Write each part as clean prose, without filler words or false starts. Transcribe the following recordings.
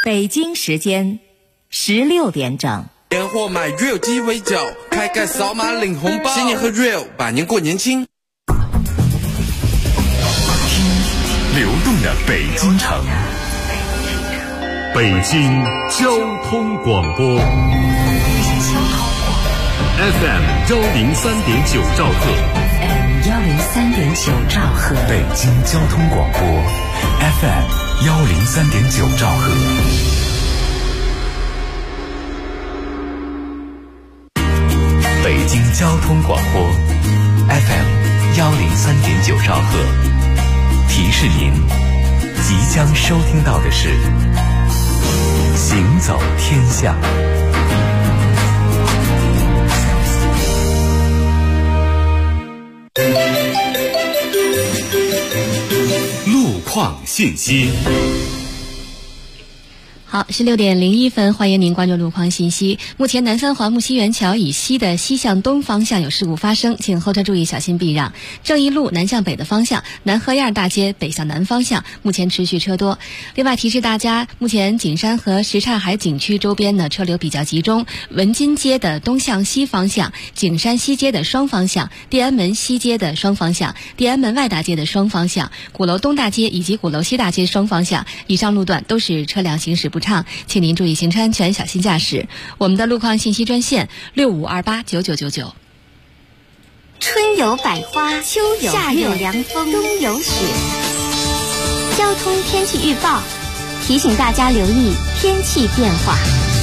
北京时间16点整。 年货买 Real 鸡尾酒，开盖扫码领红包，新年喝 Real， 百年过年轻。 流动的北京城，北京交通广播 FM 103.9兆赫 103.9兆赫， 北京交通广播 FM 103.9兆赫。北京交通广播 FM 103.9兆赫，提示您即将收听到的是行走天下。路况信息。 好，16点01分，欢迎您关注路况信息。目前南三环木樨园桥以西的西向东方向有事故发生，请后车注意小心避让。正义路南向北的方向，南河沿大街北向南方向目前持续车多。另外提示大家，目前景山和什刹海景区周边呢车流比较集中，文津街的东向西方向、景山西街的双方向、地安门西街的双方向、地安门外大街的双方向、鼓楼东大街以及鼓楼西大街双方向以上路段都是车辆行驶不畅，请您注意行车安全，小心驾驶。我们的路况信息专线65289999。 春有百花，秋有夏有凉风，冬有雪。交通天气预报提醒大家留意天气变化。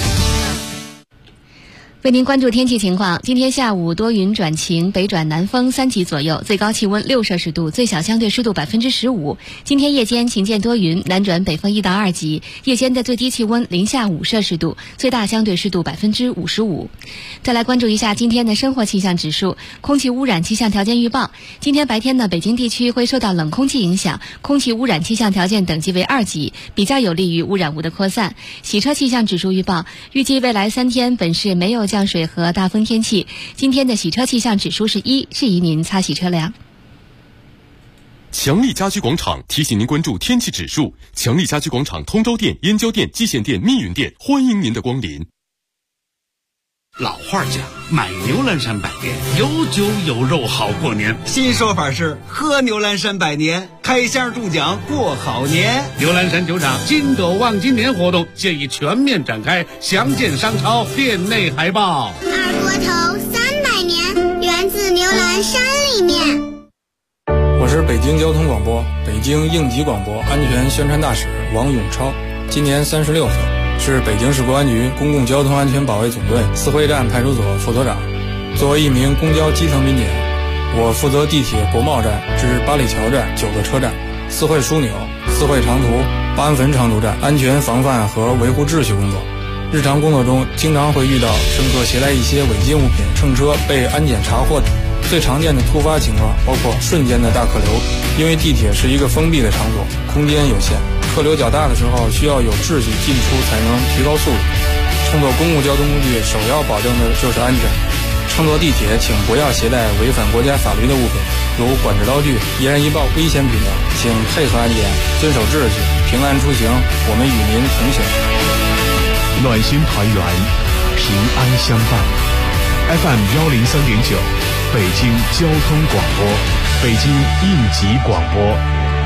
为您关注天气情况，今天下午多云转晴，北转南风3级左右，最高气温6摄氏度，最小相对湿度15%。今天夜间晴间多云，南转北风1到2级，夜间的最低气温零下5摄氏度，最大相对湿度55%。再来关注一下今天的生活气象指数，空气污染气象条件预报。今天白天呢，北京地区会受到冷空气影响，空气污染气象条件等级为2级，比较有利于污染物的扩散。洗车气象指数预报，预计未来3天本市没有降水和大风天气，今天的洗车气象指数是1，适宜您擦洗车辆。 强力家居广场提醒您关注天气指数。强力家居广场通州店、燕郊店、蓟县店、密云店，欢迎您的光临。 老话讲，买牛栏山百年，有酒有肉好过年。 新说法是喝牛栏山百年，开箱中奖过好年。 牛栏山酒厂金斗望今年活动现已全面展开，详见商超店内海报。 二锅头300年，源自牛栏山里面。 我是北京交通广播北京应急广播安全宣传大使王永超，今年36岁，是北京市公安局公共交通安全保卫总队四惠站派出所副所长。作为一名公交基层民警，我负责地铁国贸站至八里桥站9个车站、四惠枢纽、四惠长途、八安汾长途站安全防范和维护秩序工作。日常工作中经常会遇到乘客携带一些违禁物品乘车被安检查获。最常见的突发情况包括瞬间的大客流，因为地铁是一个封闭的场所，空间有限，客流较大的时候需要有秩序进出才能提高速度。乘坐公共交通工具首要保证的就是安全。乘坐地铁请不要携带违反国家法律的物品，如管制刀具、易燃易爆、危险品等，请配合安检，遵守秩序，平安出行，我们与您同行。 暖心团圆，平安相伴。FM 103.9，北京交通广播，北京应急广播。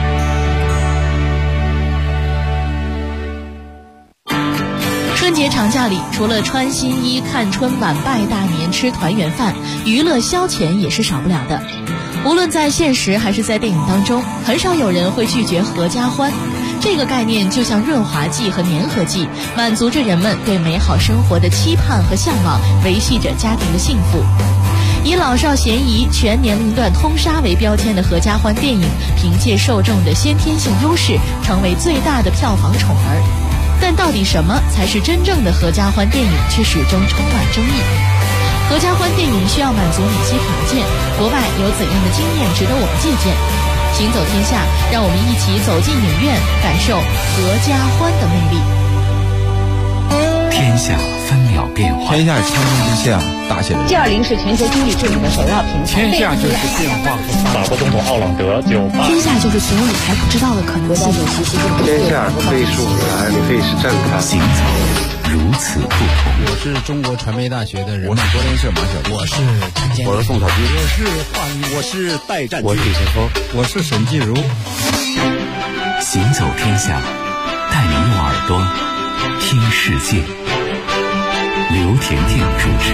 春节长假里，除了穿新衣、看春晚、拜大年、吃团圆饭，娱乐消遣也是少不了的。无论在现实还是在电影当中，很少有人会拒绝合家欢。这个概念就像润滑剂和粘合剂，满足着人们对美好生活的期盼和向往，维系着家庭的幸福。以老少咸宜、全年龄段通杀为标签的合家欢电影，凭借受众的先天性优势，成为最大的票房宠儿。但到底什么才是真正的合家欢电影，却始终充满争议。合家欢电影需要满足哪些条件？国外有怎样的经验值得我们借鉴？行走天下，让我们一起走进影院，感受合家欢的魅力。 天下分秒变化， 天下是千军之下，大写的。 G20是全球经济治理的首要平台。 天下就是变化和发展。 法国总统奥朗德就天下就是所有你还不知道的可能性。 天下可以是舞台，也可以是站台。 行走如此不同。 我是中国传媒大学的人。 我是昨天社马小弟。 我是陈建。 我是宋小军。 我是华宇。 我是戴占。 我是李晨峰。 我是沈继如。 行走天下，带你用耳朵听世界。刘甜甜主持。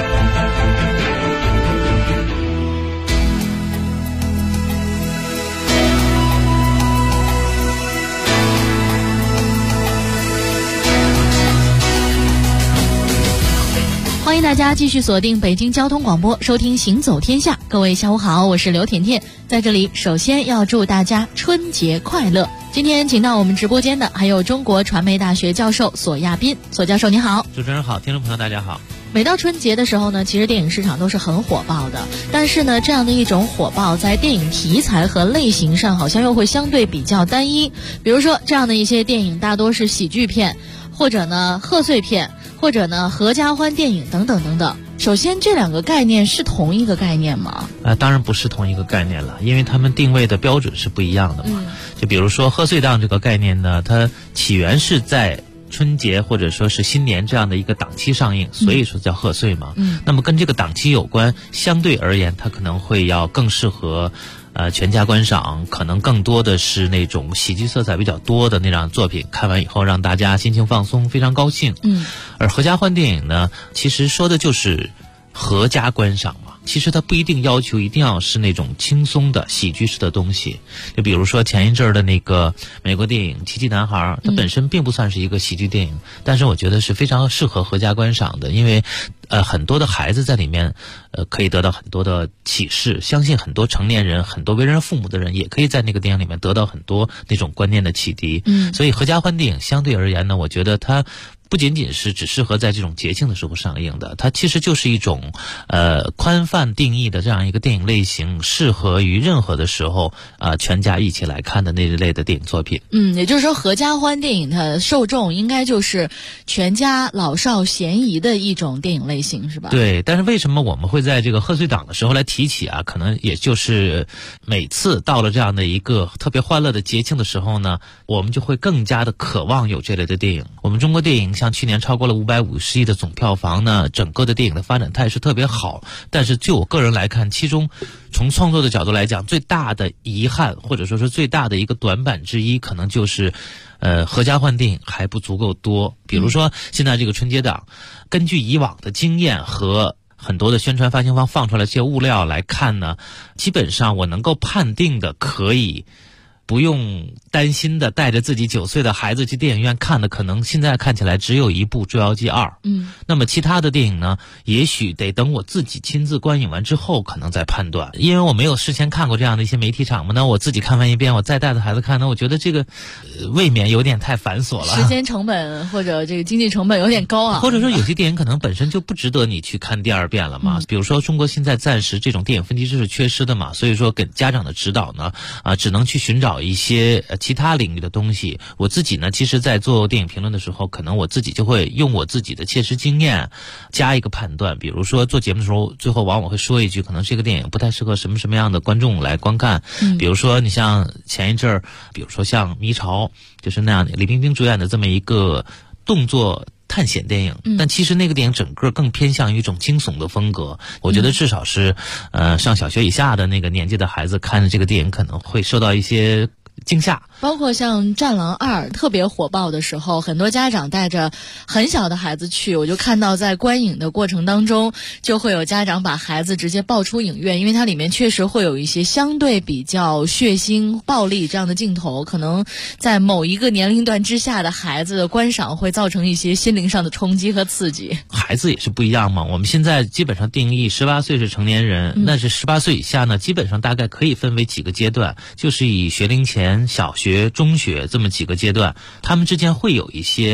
欢迎大家继续锁定北京交通广播，收听《行走天下》。各位下午好，我是刘甜甜，在这里首先要祝大家春节快乐。今天请到我们直播间的还有中国传媒大学教授索亚斌。索教授你好。 主持人好，听众朋友大家好。 每到春节的时候呢，其实电影市场都是很火爆的，但是呢，这样的一种火爆在电影题材和类型上好像又会相对比较单一。比如说这样的一些电影大多是喜剧片，或者呢贺岁片，或者呢合家欢电影等等等等。首先这两个概念是同一个概念吗？ 当然不是同一个概念了，因为他们定位的标准是不一样的嘛。就比如说贺岁档这个概念呢，它起源是在春节或者说是新年这样的一个档期上映，所以说叫贺岁嘛。那么跟这个档期有关，相对而言它可能会要更适合全家观赏，可能更多的是那种喜剧色彩比较多的那样作品，看完以后让大家心情放松，非常高兴。而合家欢电影呢，其实说的就是合家观赏嘛。其实它不一定要求一定要是那种轻松的喜剧式的东西，就比如说前一阵儿的那个美国电影《奇迹男孩》，它本身并不算是一个喜剧电影，但是我觉得是非常适合合家观赏的，因为很多的孩子在里面可以得到很多的启示，相信很多成年人，很多为人父母的人也可以在那个电影里面得到很多那种观念的启迪。所以合家欢电影相对而言呢，我觉得它不仅仅是只适合在这种节庆的时候上映的，它其实就是一种宽泛定义的这样一个电影类型，适合于任何的时候全家一起来看的那一类的电影作品。 也就是说合家欢电影的受众应该就是全家老少咸宜的一种电影类型，是吧？ 对，但是为什么我们会在这个贺岁档的时候来提起啊？可能也就是每次到了这样的一个特别欢乐的节庆的时候呢，我们就会更加的渴望有这类的电影。我们中国电影像去年超过了550亿的总票房呢，整个的电影的发展态势特别好。但是就我个人来看，其中从创作的角度来讲，最大的遗憾或者说是最大的一个短板之一，可能就是合家欢电影还不足够多。比如说现在这个春节档，根据以往的经验和很多的宣传发行方放出来这些物料来看呢，基本上我能够判定的可以不用担心的带着自己9岁的孩子去电影院看的，可能现在看起来只有一部《捉妖记2》。那么其他的电影呢，也许得等我自己亲自观影完之后可能再判断，因为我没有事先看过这样的一些媒体场嘛，那我自己看完一遍，我再带着孩子看呢，我觉得这个未免有点太繁琐了， 时间成本或者这个经济成本有点高啊。 或者说有些电影可能本身就不值得你去看第二遍了嘛。比如说中国现在暂时这种电影分级制是缺失的嘛，所以说给家长的指导呢只能去寻找一些其他领域的东西。我自己呢，其实在做电影评论的时候，可能我自己就会用我自己的切实经验加一个判断。比如说做节目的时候，最后往往会说一句，可能这个电影不太适合什么什么样的观众来观看。比如说你像前一阵儿，比如说像《迷巢》，就是那样的李冰冰主演的这么一个动作探险电影，但其实那个电影整个更偏向于一种惊悚的风格。我觉得至少是上小学以下的那个年纪的孩子看这个电影可能会受到一些惊吓。 包括像《战狼2》特别火爆的时候，很多家长带着很小的孩子去，我就看到在观影的过程当中，就会有家长把孩子直接抱出影院，因为它里面确实会有一些相对比较血腥暴力这样的镜头，可能在某一个年龄段之下的孩子的观赏会造成一些心灵上的冲击和刺激。 孩子也是不一样嘛，我们现在基本上定义18岁是成年人，那是18岁以下呢，基本上大概可以分为几个阶段，就是以学龄前、小学、中学这么几个阶段，他们之间会有一些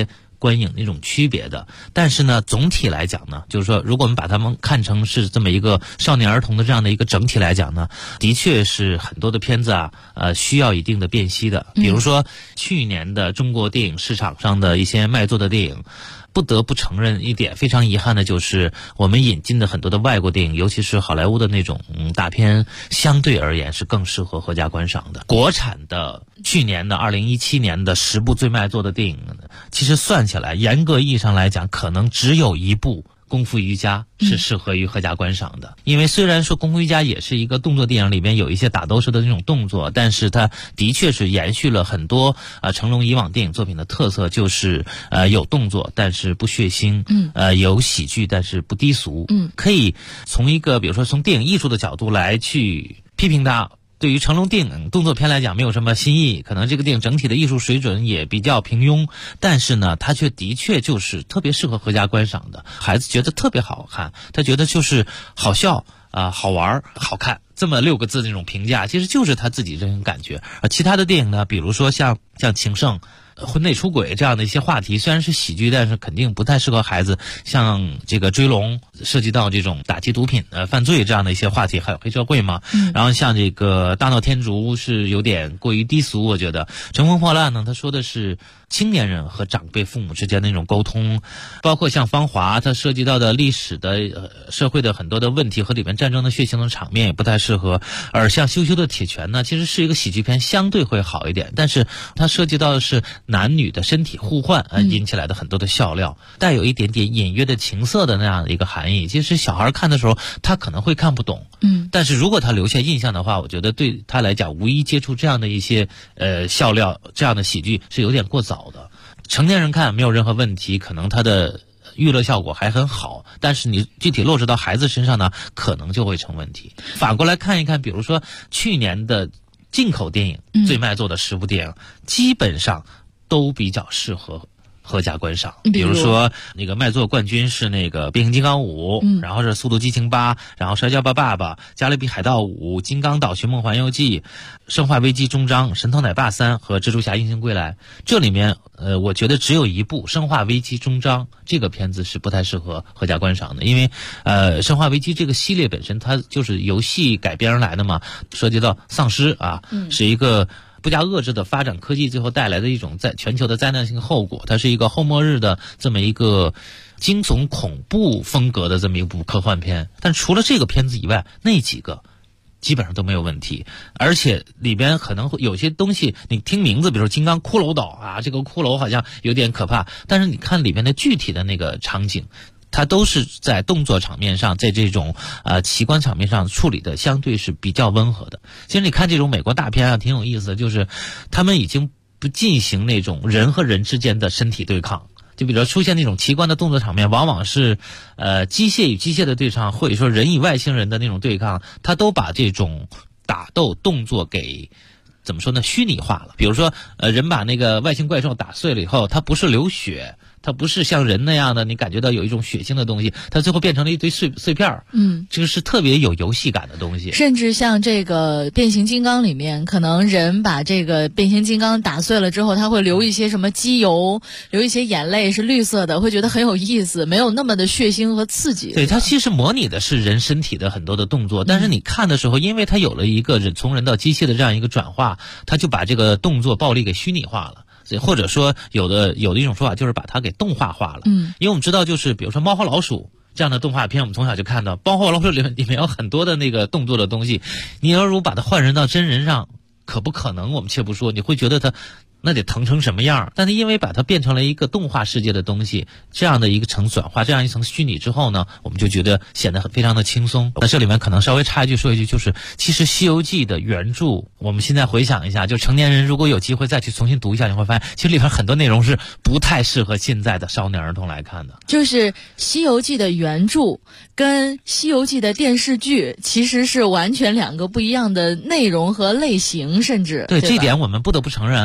观影那种区别的。但是呢，总体来讲呢，就是说，如果我们把它们看成是这么一个少年儿童的这样的一个整体来讲呢，的确是很多的片子啊，需要一定的辨析的。比如说去年的中国电影市场上的一些卖座的电影，不得不承认一点，非常遗憾的就是我们引进的很多的外国电影，尤其是好莱坞的那种大片，相对而言是更适合合家观赏的。国产的去年的2017年的10部最卖座的电影，其实算起来，严格意义上来讲，可能只有1部功夫瑜伽是适合于合家观赏的。因为虽然说功夫瑜伽也是一个动作电影，里面有一些打斗式的那种动作，但是它的确是延续了很多成龙以往电影作品的特色，就是有动作但是不血腥，有喜剧但是不低俗，可以从一个比如说从电影艺术的角度来去批评它。对于成龙电影动作片来讲没有什么新意，可能这个电影整体的艺术水准也比较平庸，但是呢它却的确就是特别适合合家观赏的，孩子觉得特别好看，他觉得就是好笑好玩好看，这么6个字那种评价，其实就是他自己这种感觉。其他的电影呢，比如说像情圣、婚内出轨这样的一些话题，虽然是喜剧，但是肯定不太适合孩子。像这个追龙，涉及到这种打击毒品犯罪这样的一些话题，还有黑社会嘛。然后像这个大闹天竺是有点过于低俗，我觉得乘风破浪呢，他说的是青年人和长辈父母之间的那种沟通，包括像芳华，它涉及到的历史的社会的很多的问题和里面战争的血腥的场面也不太适合。而像羞羞的铁拳呢，其实是一个喜剧片，相对会好一点，但是它涉及到的是男女的身体互换引起来的很多的笑料，带有一点点隐约的情色的那样的一个含义。其实小孩看的时候他可能会看不懂，但是如果他留下印象的话，我觉得对他来讲，无意接触这样的一些笑料，这样的喜剧是有点过早的。成年人看没有任何问题，可能他的娱乐效果还很好，但是你具体落实到孩子身上呢，可能就会成问题。反过来看一看，比如说去年的进口电影最卖座的10部电影，基本上都比较适合合家观赏。比如说那个卖座冠军是那个变形金刚5，然后是速度激情8，然后摔跤吧爸爸、加勒比海盗5、金刚岛寻梦环游记、生化危机终章、神偷奶爸3和蜘蛛侠英雄归来。这里面我觉得只有1部生化危机终章这个片子是不太适合合家观赏的，因为生化危机这个系列本身它就是游戏改编而来的嘛，涉及到丧尸是一个不加遏制的发展科技最后带来的一种在全球的灾难性后果，它是一个后末日的这么一个惊悚恐怖风格的这么一部科幻片。但除了这个片子以外，那几个基本上都没有问题，而且里边可能会有些东西你听名字，比如说金刚骷髅岛这个骷髅好像有点可怕，但是你看里面的具体的那个场景，它都是在动作场面上，在这种奇观场面上处理的相对是比较温和的。其实你看这种美国大片挺有意思的，就是他们已经不进行那种人和人之间的身体对抗，就比如说出现那种奇观的动作场面，往往是机械与机械的对抗，或者说人与外星人的那种对抗，他都把这种打斗动作给怎么说呢，虚拟化了。比如说人把那个外星怪兽打碎了以后，它不是流血，它不是像人那样的你感觉到有一种血腥的东西，它最后变成了一堆碎片。这个是特别有游戏感的东西。 甚至像这个变形金刚里面，可能人把这个变形金刚打碎了之后，他会流一些什么机油，流一些眼泪是绿色的，会觉得很有意思，没有那么的血腥和刺激。 对，它其实模拟的是人身体的很多的动作，但是你看的时候，因为它有了一个从人到机械的这样一个转化，它就把这个动作暴力给虚拟化了。或者说有的一种说法就是把它给动画化了。因为我们知道就是比如说猫和老鼠这样的动画片，我们从小就看到猫和老鼠里面有很多的那个动作的东西，你要如把它换人到真人上，可不可能我们且不说，你会觉得它那得疼成什么样？但是因为把它变成了一个动画世界的东西，这样的一个层转化，这样一层虚拟之后呢，我们就觉得显得非常的轻松。那这里面可能稍微插一句说一句，就是其实《西游记》的原著，我们现在回想一下，就成年人如果有机会再去重新读一下，你会发现其实里面很多内容是不太适合现在的少年儿童来看的。 就是《西游记》的原著跟《西游记》的电视剧其实是完全2个不一样的内容和类型，甚至对这点我们不得不承认就是当年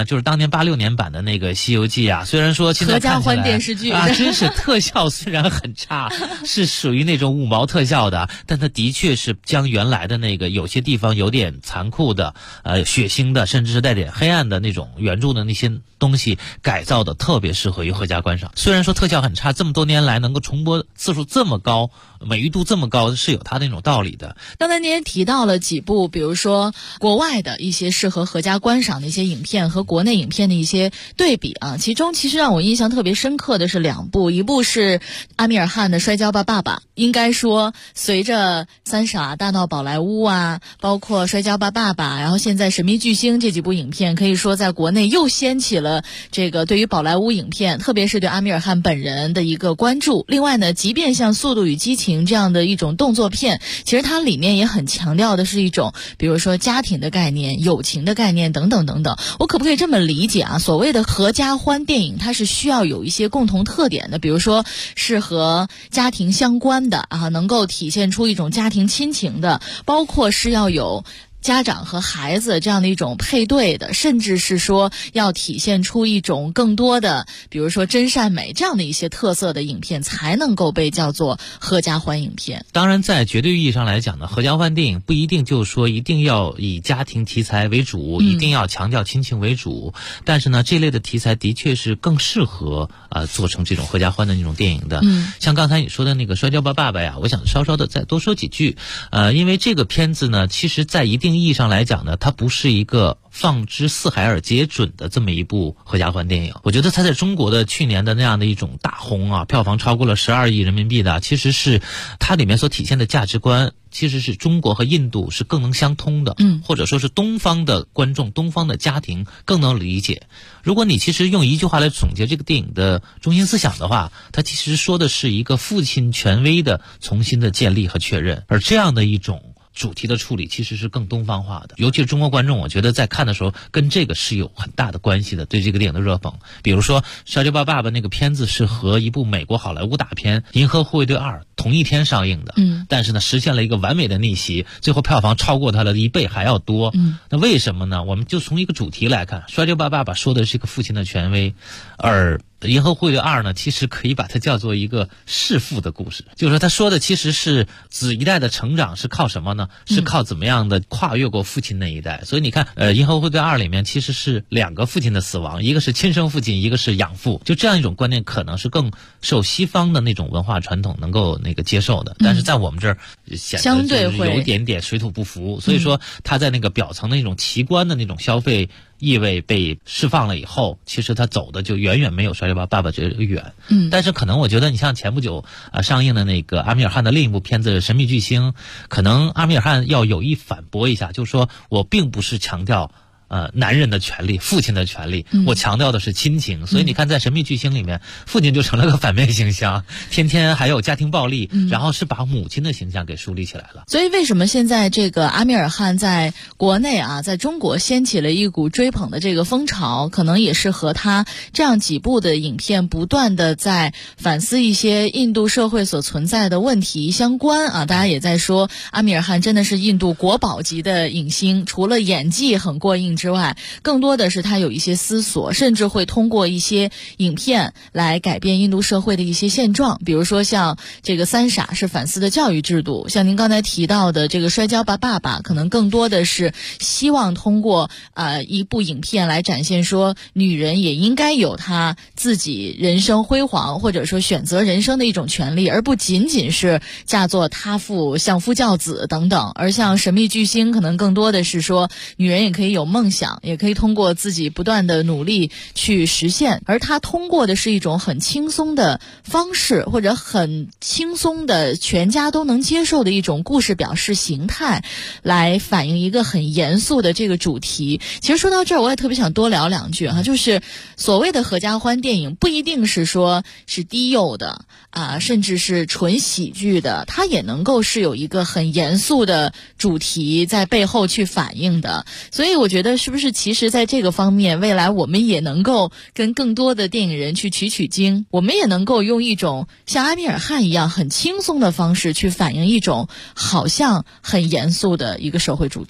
年86年版的那个《西游记》啊，虽然说现在合家看起来欢电视剧啊，真是特效虽然很差，是属于那种5毛特效的，但它的确是将原来的那个有些地方有点残酷的、血腥的，甚至是带点黑暗的那种原著的那些东西改造的特别适合于合家观赏。虽然说特效很差，这么多年来能够重播次数这么高，美誉度这么高，是有它那种道理的。 刚才您也提到了几部，比如说国外的一些适合合家观赏的一些影片和国内影片的一些对比啊，其中其实让我印象特别深刻的是2部，一部是阿米尔汗的《摔跤吧，爸爸》。应该说随着《三傻大闹宝莱坞》啊，包括《摔跤吧，爸爸》，然后现在《神秘巨星》这几部影片，可以说在国内又掀起了这个对于宝莱坞影片，特别是对阿米尔汗本人的一个关注。另外呢，即便像《速度与激情》这样的一种动作片，其实它里面也很强调的是一种比如说家庭的概念、友情的概念等等等等。我可不可以这么理解啊？所谓的合家欢电影，它是需要有一些共同特点的，比如说是和家庭相关的啊，能够体现出一种家庭亲情的，包括是要有家长和孩子这样的一种配对的，甚至是说要体现出一种更多的比如说真善美这样的一些特色的影片，才能够被叫做合家欢影片。 当然在绝对意义上来讲呢，合家欢电影不一定就是说一定要以家庭题材为主，一定要强调亲情为主，但是呢这类的题材的确是更适合做成这种合家欢的那种电影的。像刚才你说的那个《摔跤吧，爸爸》呀，我想稍稍的再多说几句。因为这个片子呢，其实在一定意义上来讲呢，它不是一个放之四海而皆准的这么一部合家欢电影。我觉得它在中国的去年的那样的一种大红啊，票房超过了12亿人民币的，其实是它里面所体现的价值观，其实是中国和印度是更能相通的，或者说是东方的观众、东方的家庭更能理解。如果你其实用一句话来总结这个电影的中心思想的话，它其实说的是一个父亲权威的重新的建立和确认，而这样的一种主题的处理其实是更东方化的，尤其是中国观众，我觉得在看的时候跟这个是有很大的关系的，对这个电影的热捧。比如说《摔跤吧，爸爸》那个片子是和一部美国好莱坞大片《银河护卫队2》同一天上映的，但是呢实现了一个完美的逆袭，最后票房超过它的1倍还要多。那为什么呢？我们就从一个主题来看，《摔跤吧，爸爸》说的是一个父亲的权威，而银河护卫队2呢，其实可以把它叫做一个弑父的故事，就是说他说的其实是子一代的成长是靠什么呢？是靠怎么样的跨越过父亲那一代。所以你看银河护卫队2里面其实是2个父亲的死亡，一个是亲生父亲，一个是养父，就这样一种观念可能是更受西方的那种文化传统能够那个接受的，但是在我们这儿显得就是有一点点水土不服。所以说他在那个表层的那种奇观的那种消费意味被释放了以后，其实他走的就远远没有《摔跤吧，爸爸》这个远。但是可能我觉得你像前不久上映的那个阿米尔汗的另一部片子《神秘巨星》，可能阿米尔汗要有意反驳一下，就是说我并不是强调男人的权利、父亲的权利，我强调的是亲情。所以你看在《神秘巨星》里面，父亲就成了个反面形象，天天还有家庭暴力，然后是把母亲的形象给树立起来了。 所以为什么现在这个阿米尔汗在国内啊，在中国掀起了一股追捧的这个风潮，可能也是和他这样几部的影片不断的在反思一些印度社会所存在的问题相关啊。大家也在说阿米尔汗真的是印度国宝级的影星，除了演技很过硬之外，更多的是他有一些思索，甚至会通过一些影片来改变印度社会的一些现状。比如说像这个三傻是反思的教育制度，像您刚才提到的这个摔跤吧爸爸，可能更多的是希望通过一部影片来展现说女人也应该有她自己人生辉煌或者说选择人生的一种权利，而不仅仅是嫁作他妇、相夫教子等等。而像神秘巨星可能更多的是说女人也可以有梦想，也可以通过自己不断的努力去实现，而他通过的是一种很轻松的方式，或者很轻松的全家都能接受的一种故事表示形态，来反映一个很严肃的这个主题。其实说到这儿，我也特别想多聊两句哈，就是所谓的合家欢电影不一定是说是低幼的甚至是纯喜剧的，它也能够是有一个很严肃的主题在背后去反映的。所以我觉得是不是其实在这个方面，未来我们也能够跟更多的电影人去取经，我们也能够用一种像阿米尔汗一样很轻松的方式去反映一种好像很严肃的一个社会主题。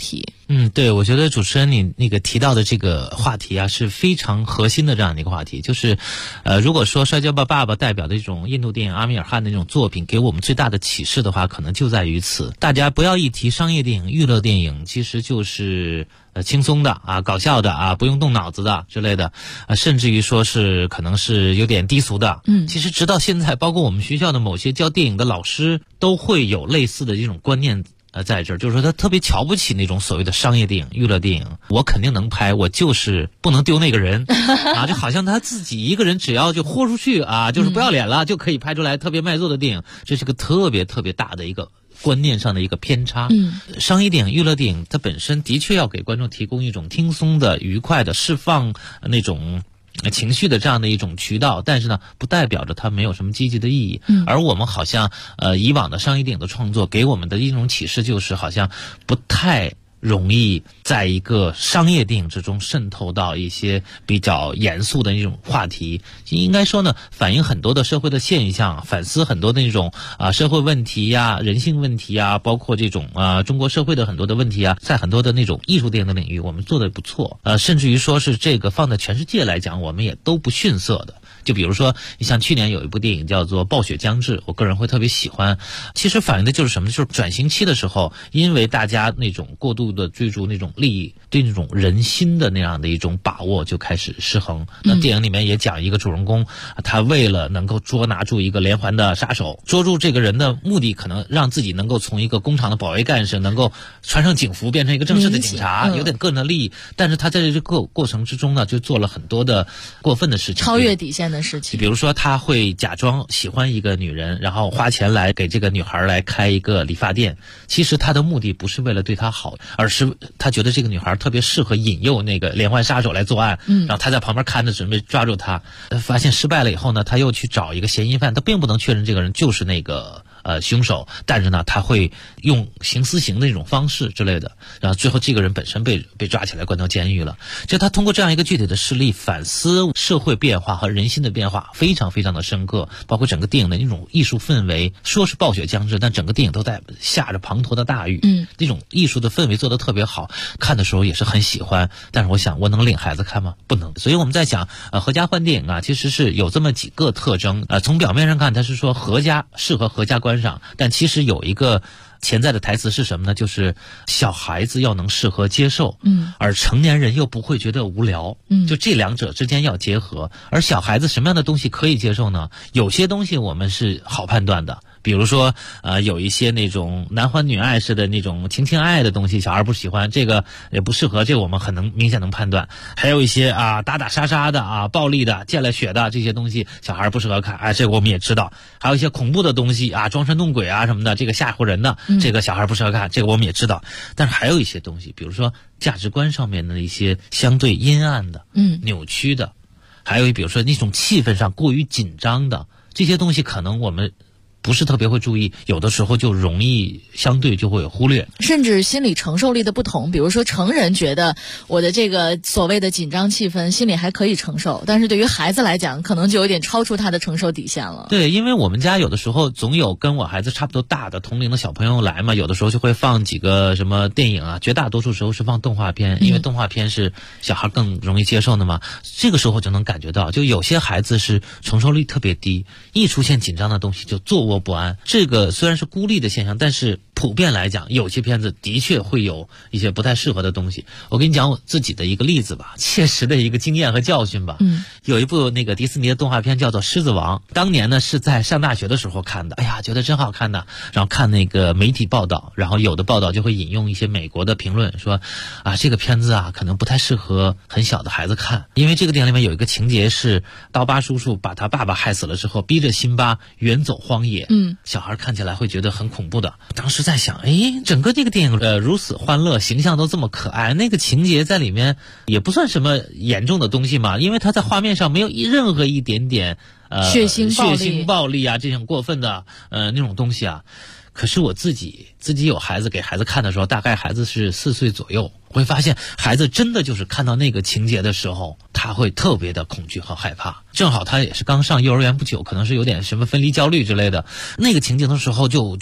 对，我觉得主持人你那个提到的这个话题啊是非常核心的这样的一个话题，就是如果说《摔跤吧，爸爸》代表的这种印度电影阿米尔汗的那种作品给我们最大的启示的话，可能就在于此。大家不要一提商业电影、娱乐电影，其实就是轻松的啊、搞笑的啊、不用动脑子的之类的甚至于说是可能是有点低俗的。其实直到现在，包括我们学校的某些教电影的老师都会有类似的这种观念在这儿，就是说他特别瞧不起那种所谓的商业电影、娱乐电影。我肯定能拍，我就是不能丢那个人就好像他自己一个人只要就豁出去就是不要脸了，就可以拍出来特别卖座的电影。这是个特别特别大的一个观念上的一个偏差。商业电影、娱乐电影它本身的确要给观众提供一种轻松的、愉快的、释放那种情绪的这样的一种渠道，但是呢，不代表着它没有什么积极的意义。而我们好像以往的商业电影的创作给我们的一种启示就是，好像不太容易在一个商业电影之中渗透到一些比较严肃的那种话题。应该说呢，反映很多的社会的现象，反思很多的那种社会问题呀、人性问题呀，包括这种中国社会的很多的问题啊，在很多的那种艺术电影的领域我们做得不错。甚至于说是这个放在全世界来讲，我们也都不逊色的。就比如说你像去年有一部电影叫做《暴雪将至》，我个人会特别喜欢。其实反映的就是什么，就是转型期的时候，因为大家那种过度的追逐那种利益，对那种人心的那样的一种把握就开始失衡。那电影里面也讲一个主人公，他为了能够捉拿住一个连环的杀手，捉住这个人的目的可能让自己能够从一个工厂的保卫干事能够穿上警服变成一个正式的警察，有点个人的利益。但是他在这个过程之中呢，就做了很多的过分的事情， 超越底线的事情。 比如说他会假装喜欢一个女人，然后花钱来给这个女孩来开一个理发店。其实他的目的不是为了对她好，而是他觉得这个女孩特别适合引诱那个连环杀手来作案。然后他在旁边看着，准备抓住他，发现失败了以后呢，他又去找一个嫌疑犯，他并不能确认这个人就是那个凶手，但是呢他会用行私刑的那种方式之类的，然后最后这个人本身被抓起来关到监狱了。就他通过这样一个具体的事例反思社会变化和人心的变化，非常非常的深刻。包括整个电影的那种艺术氛围，说是暴雪将至，但整个电影都在下着滂沱的大雨。那种艺术的氛围做得特别好，看的时候也是很喜欢。但是我想，我能领孩子看吗？不能。所以我们在讲合家欢电影啊，其实是有这么几个特征。从表面上看，它是说合家适合合家观赏，但其实有一个潜在的台词是什么呢？就是小孩子要能适合接受，而成年人又不会觉得无聊，就这两者之间要结合。而小孩子什么样的东西可以接受呢？有些东西我们是好判断的，比如说有一些那种男欢女爱似的那种情情爱爱的东西，小孩不喜欢，这个也不适合，这个我们很明显能判断。还有一些打打杀杀的暴力的、溅了血的这些东西，小孩不适合看，这个我们也知道。还有一些恐怖的东西装神弄鬼什么的，这个吓唬人的，这个小孩不适合看，这个我们也知道。但是还有一些东西，比如说价值观上面的一些相对阴暗的、扭曲的，还有比如说那种气氛上过于紧张的，这些东西可能我们不是特别会注意，有的时候就容易相对就会有忽略， 甚至心理承受力的不同。比如说成人觉得我的这个所谓的紧张气氛心里还可以承受，但是对于孩子来讲可能就有点超出他的承受底线了。 对，因为我们家有的时候总有跟我孩子差不多大的同龄的小朋友来嘛，有的时候就会放几个什么电影绝大多数时候是放动画片，因为动画片是小孩更容易接受的嘛。这个时候就能感觉到，就有些孩子是承受力特别低，一出现紧张的东西就坐卧不安。这个虽然是孤立的现象，但是普遍来讲，有些片子的确会有一些不太适合的东西。我跟你讲我自己的一个例子吧，切实的一个经验和教训吧。有一部那个迪士尼的动画片叫做《狮子王》，当年呢是在上大学的时候看的，觉得真好看的。然后看那个媒体报道，然后有的报道就会引用一些美国的评论，说这个片子可能不太适合很小的孩子看，因为这个电影里面有一个情节是刀疤叔叔把他爸爸害死了之后，逼着辛巴远走荒野。小孩看起来会觉得很恐怖的。当时在想，整个这个电影如此欢乐，形象都这么可爱，那个情节在里面也不算什么严重的东西嘛，因为它在画面上没有任何一点点血腥暴力这种过分的那种东西可是我自己有孩子，给孩子看的时候，大概孩子是4岁左右，会发现孩子真的就是看到那个情节的时候，他会特别的恐惧和害怕。正好他也是刚上幼儿园不久，可能是有点什么分离焦虑之类的，那个情景的时候就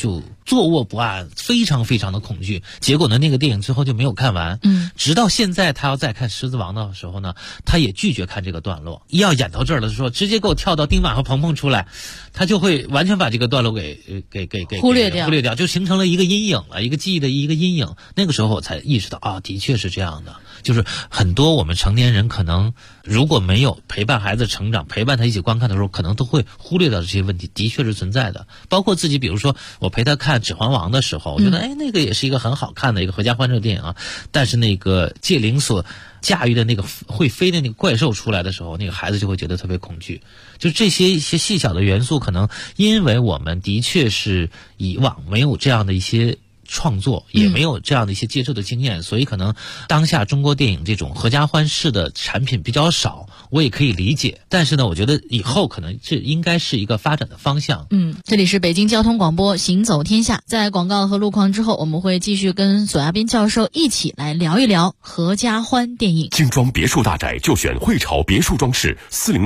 坐卧不安，非常非常的恐惧。结果呢，那个电影最后就没有看完。直到现在他要再看《狮子王》的时候呢，他也拒绝看这个段落。一要演到这儿的时候，直接给我跳到丁满和鹏鹏出来，他就会完全把这个段落给忽略掉， 就形成了一个阴影了，一个记忆的一个阴影。那个时候我才意识到啊，的确是这样的。就是很多我们成年人可能如果没有陪伴孩子成长，陪伴他一起观看的时候，可能都会忽略掉这些问题，的确是存在的。包括自己，比如说我陪他看《指环王》的时候，我觉得那个也是一个很好看的一个合家欢乐电影啊。但是那个戒灵所驾驭的那个会飞的那个怪兽出来的时候，那个孩子就会觉得特别恐惧。就这些一些细小的元素，可能因为我们的确是以往没有这样的一些创作，也没有这样的一些接触的经验，所以可能当下中国电影这种合家欢式的产品比较少，我也可以理解。但是呢，我觉得以后可能这应该是一个发展的方向。 这里是北京交通广播行走天下，在广告和路况之后，我们会继续跟索亚斌教授一起来聊一聊合家欢电影。 精装别墅大宅就选汇潮别墅装饰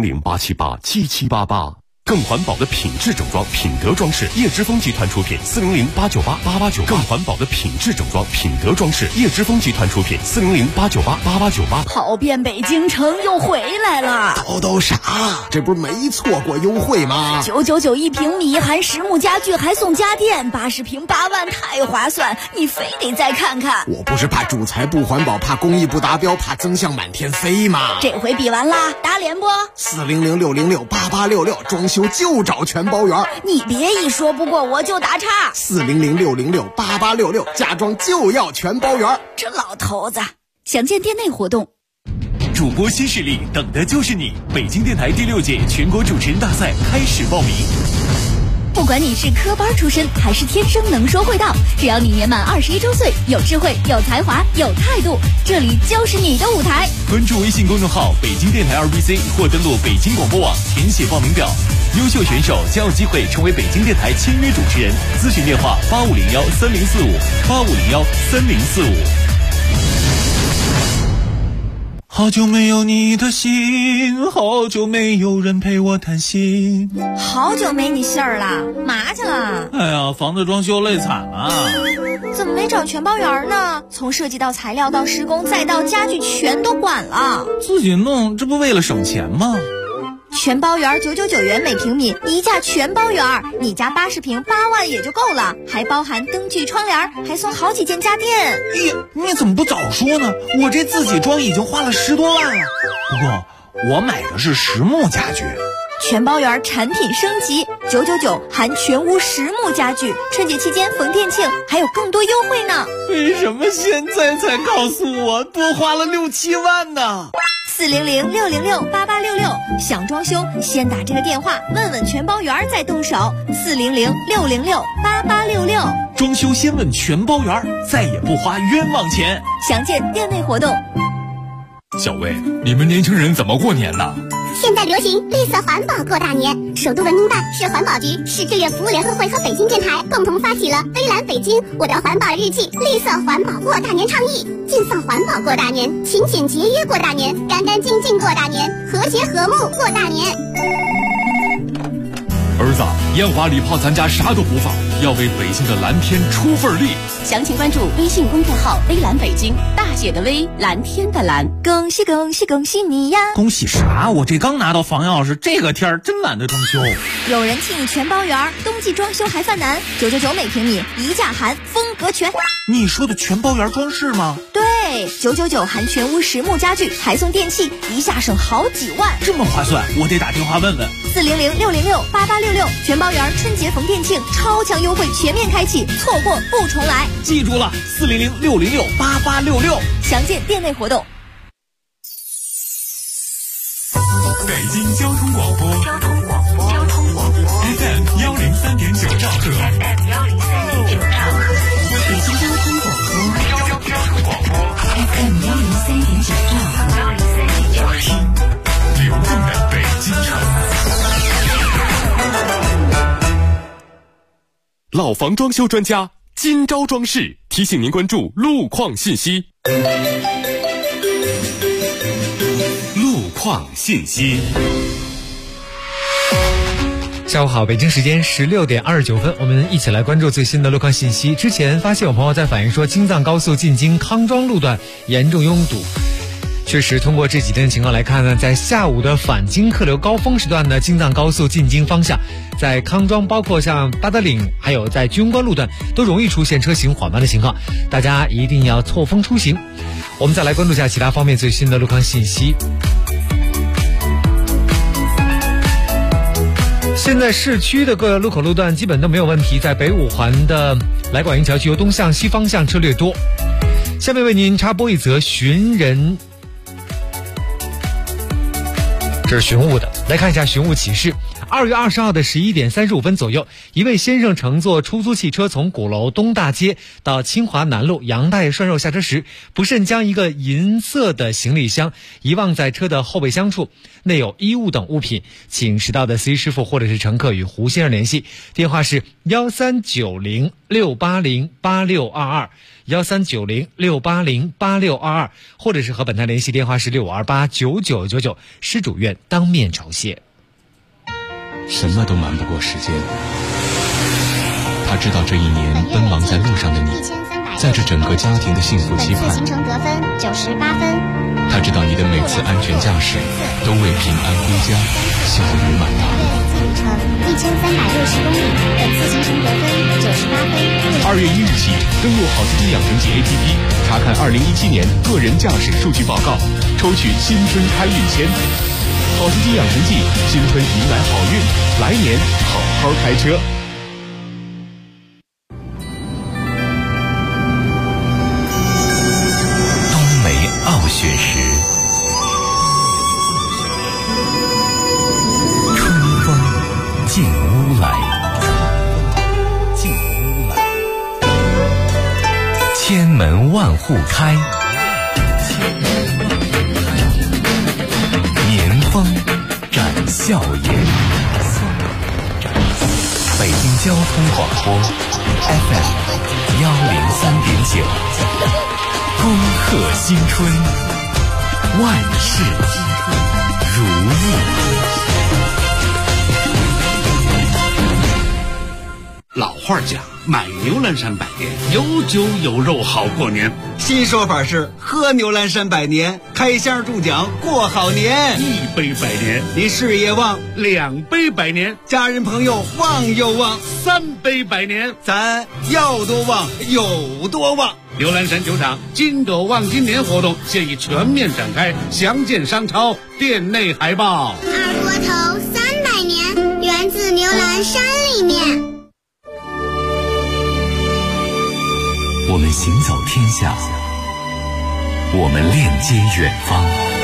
，400-878-7788。更环保的品质整装，品德装饰，叶之峰集团出品，400-898-8898。更环保的品质整装，品德装饰，叶之峰集团出品，400-898-8898。 跑遍北京城又回来了， 叨啥？这不是没错过优惠吗 ？999一平米，含实木家具还送家电，80平8万，太划算！你非得再看看。 我不是怕主材不环保，怕工艺不达标，怕增项满天飞吗？ 这回比完啦，打脸不 ？400-606-8866，装修就找全包圆。 你别一说不过我就打岔。 400-606-8866，家装就要全包圆。 这老头子，详见店内活动。 主播新势力，等的就是你！北京电台第6届全国主持人大赛开始报名。 不管你是科班出身还是天生能说会道，只要你年满21周岁，有智慧、有才华、有态度，这里就是你的舞台。 关注微信公众号北京电台2BC 或登录北京广播网填写报名表，优秀选手将有机会成为北京电台签约主持人。咨询电话8501-3045，8501-3045。好久没有你的心，好久没有人陪我谈心。 好久没你信儿了，嘛去了？ 哎呀，房子装修累惨了。 怎么没找全包圆呢？从设计到材料到施工再到家具全都管了。 自己弄，这不为了省钱吗？ 全包圆999元每平米，一价全包圆，你家80平8万也就够了，还包含灯具、窗帘，还送好几件家电。 哎呀，你怎么不早说呢？我这自己装已经花了10多万了。不过我买的是实木家具。 全包圆产品升级，999含全屋实木家具，春节期间逢店庆还有更多优惠呢。 为什么现在才告诉我，多花了6、7万呢 ？400-606-8866，想装修先打这个电话问问全包圆再动手。400-606-8866， 装修先问全包圆，再也不花冤枉钱。 详见店内活动。 小薇，你们年轻人怎么过年呢？ 现在流行绿色环保过大年，首都文明办、市环保局、市志愿服务联合会和北京电台共同发起了微蓝北京我的环保日记绿色环保过大年倡议，尽放环保过大年，勤俭节约过大年，干干净净过大年，和谐和睦过大年。 儿子，烟花礼炮咱家啥都不放，要为北京的蓝天出份力。 详情关注微信公众号微蓝北京，大写的微，蓝天的蓝。 恭喜恭喜恭喜你呀！ 恭喜啥？我这刚拿到房钥匙，这个天儿真懒得装修。 有人替你全包圆，冬季装修还犯难，999每平米，一价含风格全。 你说的全包圆装饰吗？ 对，999含全屋实木家具，还送电器，一下省好几万， 这么划算，我得打电话问问。 400-606-8866，全包圆春节逢店庆，超强优惠全面开启，错过不重来。 记住了，400-606-8866， 详见店内活动。 北京交通广播，FM 103.9兆赫， 北京交通广播，FM 103.9兆赫， 听流动的北京城。老房装修专家今朝装饰提醒您关注路况信息。路况信息。 下午好，北京时间16点29分，我们一起来关注最新的路况信息。之前发现有朋友在反映说，京藏高速进京康庄路段严重拥堵。确实，通过这几天的情况来看呢，在下午的返京客流高峰时段呢，京藏高速进京方向，在康庄，包括像八达岭，还有在居庸关路段，都容易出现车行缓慢的情况，大家一定要错峰出行。我们再来关注一下其他方面最新的路况信息。现在市区的各路口路段基本都没有问题，在北五环的来广营桥区由东向西方向车略多。下面为您插播一则寻人，这是寻物的，来看一下寻物启事。2月20号的11点35分左右，一位先生乘坐出租汽车从鼓楼东大街到清华南路杨大爷涮肉下车时，不慎将一个银色的行李箱遗忘在车的后备箱处，内有衣物等物品，请识到的司机师傅或者是乘客与胡先生联系，电话是1390680682，1390680862，或者是和本台联系，电话是65289999，施主愿当面酬谢。 什么都瞒不过时间，他知道这一年奔忙在路上的你，在这整个家庭的幸福期盼。 行程得分98分。 他知道你的每次安全驾驶都为平安归家笑语满堂。 里程1360公里，本次行程得分98分。 2月1日起，登录好司机养成记 APP， 查看2017年个人驾驶数据报告，抽取新春开运签。好司机养成记，新春迎来好运，来年好好开车。 冬梅傲雪时，春风进屋来，千门万户开，年风展笑颜。北京交通广播 FM 103.9，恭贺新春，万事如意。 老话讲，买牛栏山百年，有酒有肉好过年。 新说法是喝牛栏山百年，开箱中奖过好年。 1杯百年， 你事业旺 ；2杯百年， 家人朋友旺又旺 ；3杯百年， 咱要多旺有多旺。 牛栏山酒厂金斗旺今年活动现已全面展开，详见商超店内海报。 二锅头300年，源自牛栏山里面。 我们行走天下，我们链接远方。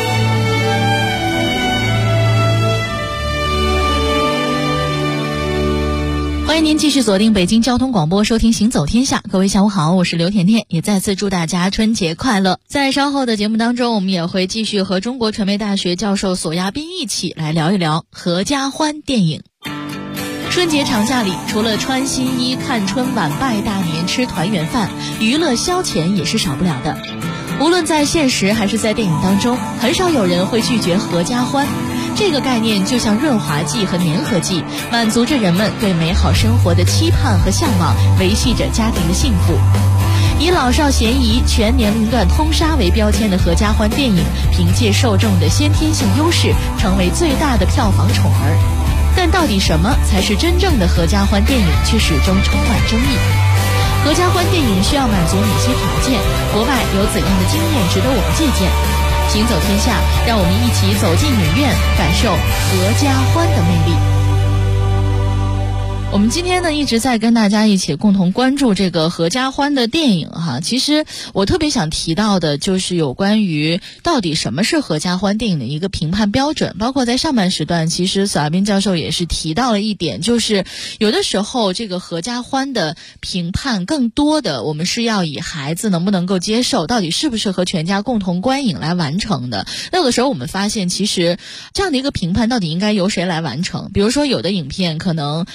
欢迎您继续锁定北京交通广播，收听行走天下。各位下午好，我是刘甜甜，也再次祝大家春节快乐。在稍后的节目当中，我们也会继续和中国传媒大学教授索亚斌一起来聊一聊合家欢电影。春节长假里，除了穿新衣、看春晚、拜大年、吃团圆饭，娱乐消遣也是少不了的。无论在现实还是在电影当中，很少有人会拒绝合家欢。这个概念就像润滑剂和粘合剂，满足着人们对美好生活的期盼和向往，维系着家庭的幸福。以老少咸宜、全年龄段通杀为标签的合家欢电影，凭借受众的先天性优势，成为最大的票房宠儿。但到底什么才是真正的合家欢电影，却始终充满争议。合家欢电影需要满足哪些条件？国外有怎样的经验值得我们借鉴？行走天下，让我们一起走进影院，感受合家欢的魅力。我们今天呢一直在跟大家一起共同关注这个合家欢的电影哈。其实我特别想提到的就是有关于到底什么是合家欢电影的一个评判标准。包括在上半时段，其实索亚斌教授也是提到了一点，就是有的时候这个合家欢的评判更多的我们是要以孩子能不能够接受，到底适不适合全家共同观影来完成的。那有的时候我们发现，其实这样的一个评判到底应该由谁来完成？比如说有的影片可能片方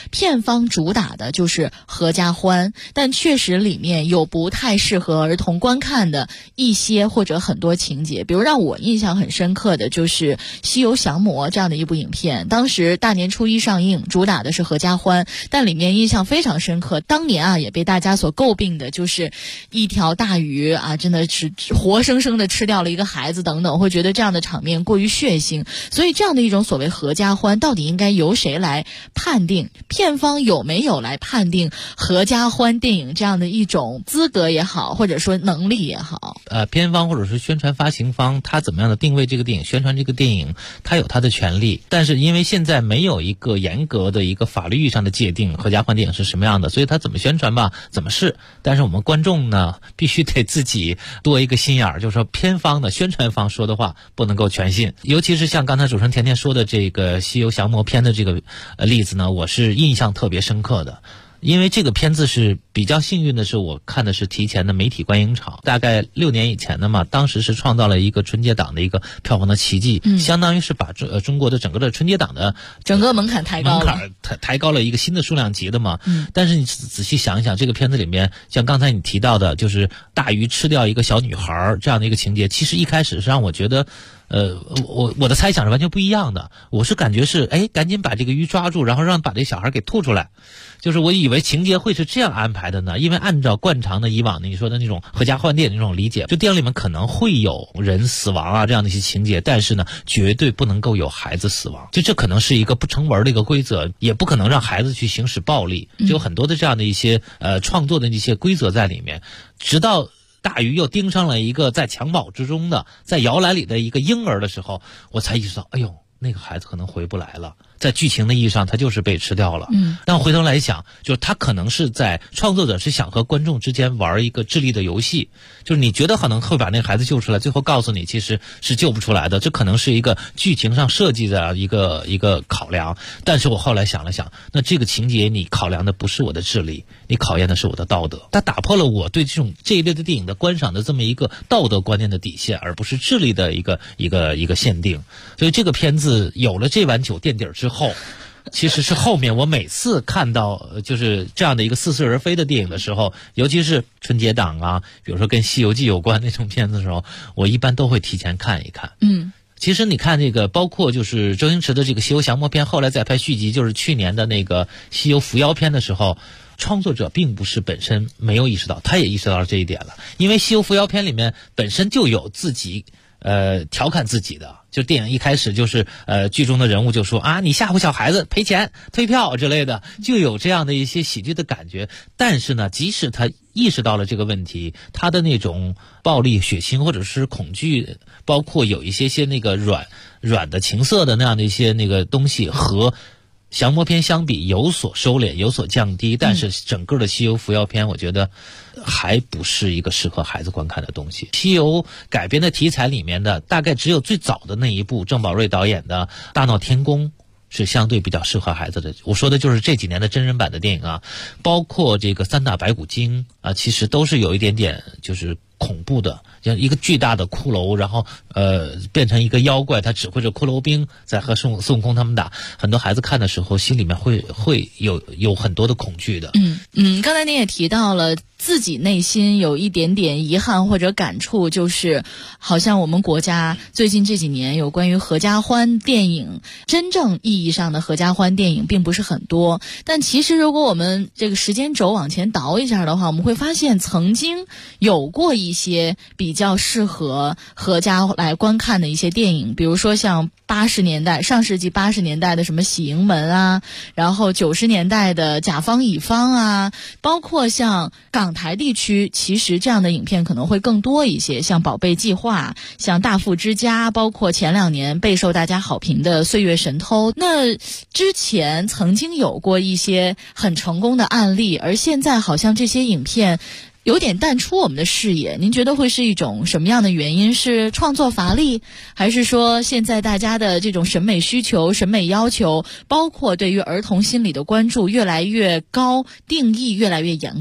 方主打的就是合家欢，但确实里面有不太适合儿童观看的一些或者很多情节。比如让我印象很深刻的就是《西游降魔》这样的一部影片，当时大年初一上映，主打的是合家欢，但里面印象非常深刻，当年也被大家所诟病的就是一条大鱼真的是活生生的吃掉了一个孩子等等，会觉得这样的场面过于血腥。所以这样的一种所谓合家欢到底应该由谁来判定？片方有没有来判定合家欢电影这样的一种资格也好，或者说能力也好？ 片方或者是宣传发行方，他怎么样的定位这个电影，宣传这个电影，他有他的权利。但是因为现在没有一个严格的一个法律上的界定合家欢电影是什么样的，所以他怎么宣传吧怎么是。但是我们观众呢必须得自己多一个心眼儿，就是说片方的宣传方说的话不能够全信。尤其是像刚才主持人甜甜说的这个《西游降魔篇》的这个例子呢，我是印象特别深刻的。因为这个片子是比较幸运的是，我看的是提前的媒体观影场，大概6年以前的嘛，当时是创造了一个春节档的一个票房的奇迹，相当于是把中国的整个的春节档的整个门槛抬高了， 抬高了一个新的数量级的嘛。但是你仔细想一想，这个片子里面像刚才你提到的，就是大鱼吃掉一个小女孩这样的一个情节，其实一开始是让我觉得我的猜想是完全不一样的。我是感觉是赶紧把这个鱼抓住，然后把这小孩给吐出来。就是我以为情节会是这样安排的呢，因为按照惯常的以往的你说的那种合家欢电影那种理解，就电影里面可能会有人死亡这样的一些情节，但是呢绝对不能够有孩子死亡，就这可能是一个不成文的一个规则，也不可能让孩子去行使暴力，就有很多的这样的一些创作的一些规则在里面。直到大鱼又盯上了一个在襁褓之中的在摇篮里的一个婴儿的时候，我才意识到那个孩子可能回不来了，在剧情的意义上他就是被吃掉了。但回头来想，就是他可能是在创作者是想和观众之间玩一个智力的游戏，就是你觉得可能会把那个孩子救出来，最后告诉你其实是救不出来的，这可能是一个剧情上设计的一个考量。但是我后来想了想，那这个情节你考量的不是我的智力，你考验的是我的道德，它打破了我对这一类的电影的观赏的这么一个道德观念的底线，而不是智力的一个限定。所以这个片子有了这碗酒垫底之后，其实是后面我每次看到就是这样的一个似是而非的电影的时候，尤其是春节档比如说跟《西游记》有关那种片子的时候，我一般都会提前看一看。其实你看这个包括就是周星驰的这个《西游降魔篇》，后来再拍续集就是去年的那个《西游伏妖篇》的时候，创作者并不是本身没有意识到，他也意识到了这一点了。因为《西游伏妖篇》里面本身就有自己调侃自己的，就电影一开始就是剧中的人物就说你吓唬小孩子赔钱退票之类的，就有这样的一些喜剧的感觉。但是呢，即使他意识到了这个问题，他的那种暴力血腥或者是恐惧，包括有一些那个软的情色的那样的一些那个东西，和降魔篇相比有所收敛有所降低，但是整个的西游伏妖篇我觉得还不是一个适合孩子观看的东西。西游改编的题材里面的大概只有最早的那一部郑宝瑞导演的大闹天宫是相对比较适合孩子的。我说的就是这几年的真人版的电影包括这个三打白骨精其实都是有一点点就是恐怖的，像一个巨大的骷髅，然后变成一个妖怪，他指挥着骷髅兵在和孙悟空他们打，很多孩子看的时候心里面会有很多的恐惧的。 刚才您也提到了自己内心有一点点遗憾或者感触，就是好像我们国家最近这几年有关于合家欢电影，真正意义上的合家欢电影并不是很多。但其实如果我们这个时间轴往前倒一下的话，我们会发现曾经有过一些比较适合合家来观看的一些电影，比如说像上世纪80年代的什么喜盈门然后90年代的甲方乙方包括像港台地区，其实这样的影片可能会更多一些，像宝贝计划，像大富之家，包括前2年备受大家好评的岁月神偷。那之前曾经有过一些很成功的案例，而现在好像这些影片有点淡出我们的视野，您觉得会是一种什么样的原因？是创作乏力，还是说现在大家的这种审美需求、审美要求，包括对于儿童心理的关注越来越高，定义越来越严格？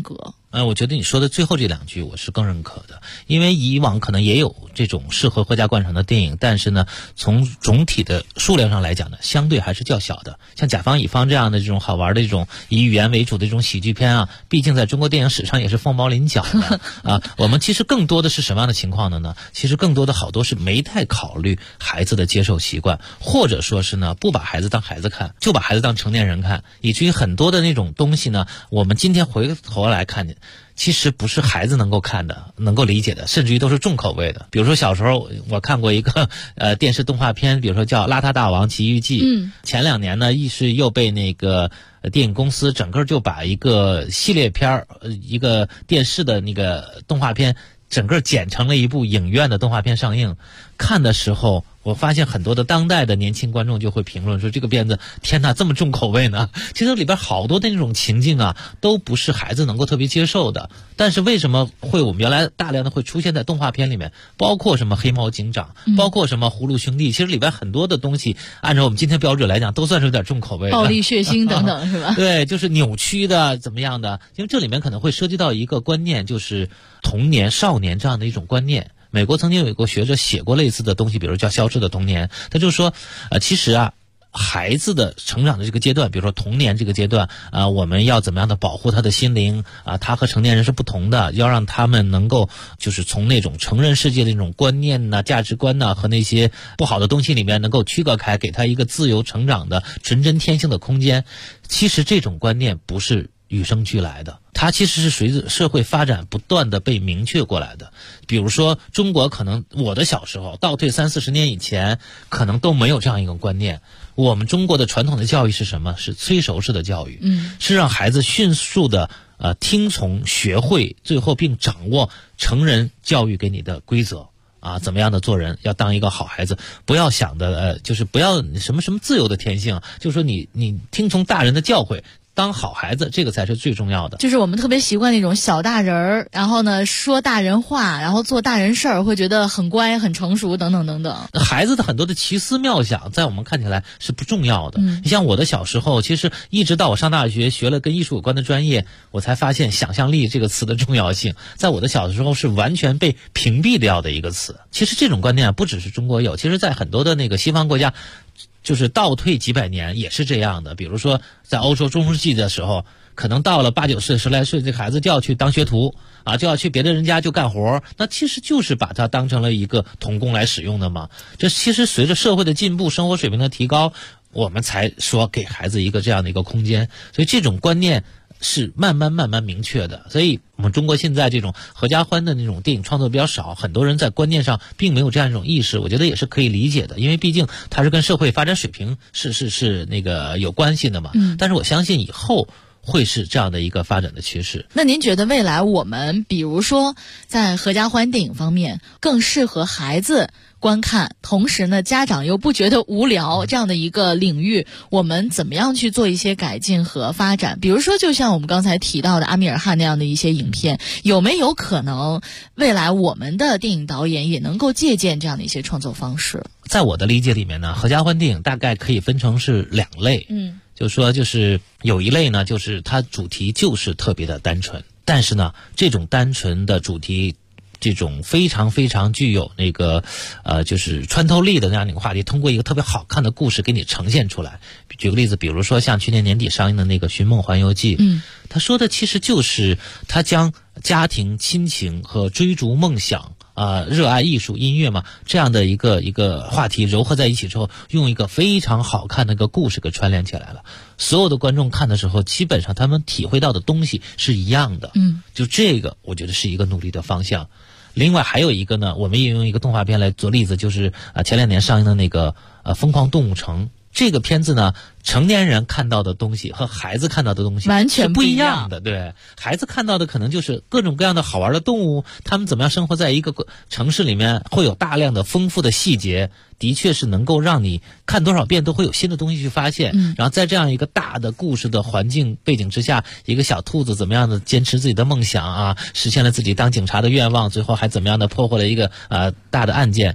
我觉得你说的最后这2句我是更认可的，因为以往可能也有这种适合合家观赏的电影，但是呢，从总体的数量上来讲呢，相对还是较小的。像甲方乙方这样的这种好玩的这种以语言为主的这种喜剧片啊，毕竟在中国电影史上也是凤毛麟角的啊。我们其实更多的是什么样的情况呢？其实更多的好多是没太考虑孩子的接受习惯，或者说是呢，不把孩子当孩子看，就把孩子当成年人看，以至于很多的那种东西呢，我们今天回头来看见，其实不是孩子能够看的、能够理解的，甚至于都是重口味的。比如说小时候我看过一个电视动画片，比如说叫《邋遢大王奇遇记》。前2年呢，又被那个电影公司整个就把一个系列片一个电视的那个动画片，整个剪成了一部影院的动画片上映。看的时候，我发现很多的当代的年轻观众就会评论说，这个片子天哪，这么重口味呢？其实里边好多的那种情境啊，都不是孩子能够特别接受的。但是为什么会我们原来大量的会出现在动画片里面，包括什么黑猫警长，包括什么葫芦兄弟，其实里边很多的东西按照我们今天标准来讲都算是有点重口味的， 暴力血腥等等是吧？ 对，就是扭曲的怎么样的，因为这里面可能会涉及到一个观念，就是童年少年这样的一种观念。美国曾经有一个学者写过类似的东西，比如叫《消失的童年》，他就说其实啊，孩子的成长的这个阶段，比如说童年这个阶段我们要怎么样的保护他的心灵他和成年人是不同的，要让他们能够就是从那种成人世界的那种观念价值观和那些不好的东西里面能够区隔开，给他一个自由成长的纯真天性的空间。其实这种观念不是与生俱来的，它其实是随着社会发展不断的被明确过来的。比如说中国，可能我的小时候倒退30-40年以前，可能都没有这样一个观念。我们中国的传统的教育是什么？是催熟式的教育，是让孩子迅速的听从、学会，最后并掌握成人教育给你的规则。怎么样的做人，要当一个好孩子，不要想的就是不要什么自由的天性，就是说你听从大人的教诲，当好孩子，这个才是最重要的。 就是我们特别习惯那种小大人儿，然后呢说大人话，然后做大人事儿，会觉得很乖、很成熟等等等等。 孩子的很多的奇思妙想，在我们看起来是不重要的。你像我的小时候，其实一直到我上大学学了跟艺术有关的专业，我才发现想象力这个词的重要性，在我的小时候是完全被屏蔽掉的一个词。其实这种观念不只是中国有，其实在很多的那个西方国家，就是倒退几百年也是这样的。比如说在欧洲中世纪的时候，可能到了8-9岁、10来岁，这孩子就要去当学徒就要去别的人家就干活，那其实就是把它当成了一个童工来使用的嘛。这其实随着社会的进步、生活水平的提高，我们才说给孩子一个这样的一个空间。所以这种观念是慢慢明确的。所以我们中国现在这种合家欢的那种电影创作比较少，很多人在观念上并没有这样一种意识，我觉得也是可以理解的，因为毕竟它是跟社会发展水平是那个有关系的嘛。但是我相信以后会是这样的一个发展的趋势。 那您觉得未来我们比如说在合家欢电影方面更适合孩子观看，同时呢家长又不觉得无聊这样的一个领域，我们怎么样去做一些改进和发展？比如说就像我们刚才提到的阿米尔汗那样的一些影片，有没有可能未来我们的电影导演也能够借鉴这样的一些创作方式？ 在我的理解里面呢，合家欢电影大概可以分成是2类。就是说就是有一类呢，就是它主题就是特别的单纯，但是呢这种单纯的主题，这种非常具有那个就是穿透力的那样的一个话题，通过一个特别好看的故事给你呈现出来。举个例子，比如说像去年年底上映的那个《寻梦环游记》，他说的其实就是他将家庭、亲情和追逐梦想热爱艺术、音乐嘛，这样的一个话题糅合在一起之后，用一个非常好看的一个故事给串联起来了。所有的观众看的时候，基本上他们体会到的东西是一样的。就这个我觉得是一个努力的方向。另外还有一个呢，我们也用一个动画片来做例子，就是前2年上映的那个疯狂动物城。这个片子呢，成年人看到的东西和孩子看到的东西完全不一样的。对，孩子看到的可能就是各种各样的好玩的动物，他们怎么样生活在一个城市里面，会有大量的丰富的细节，的确是能够让你看多少遍都会有新的东西去发现。然后在这样一个大的故事的环境背景之下，一个小兔子怎么样的坚持自己的梦想实现了自己当警察的愿望，最后还怎么样的破获了一个大的案件。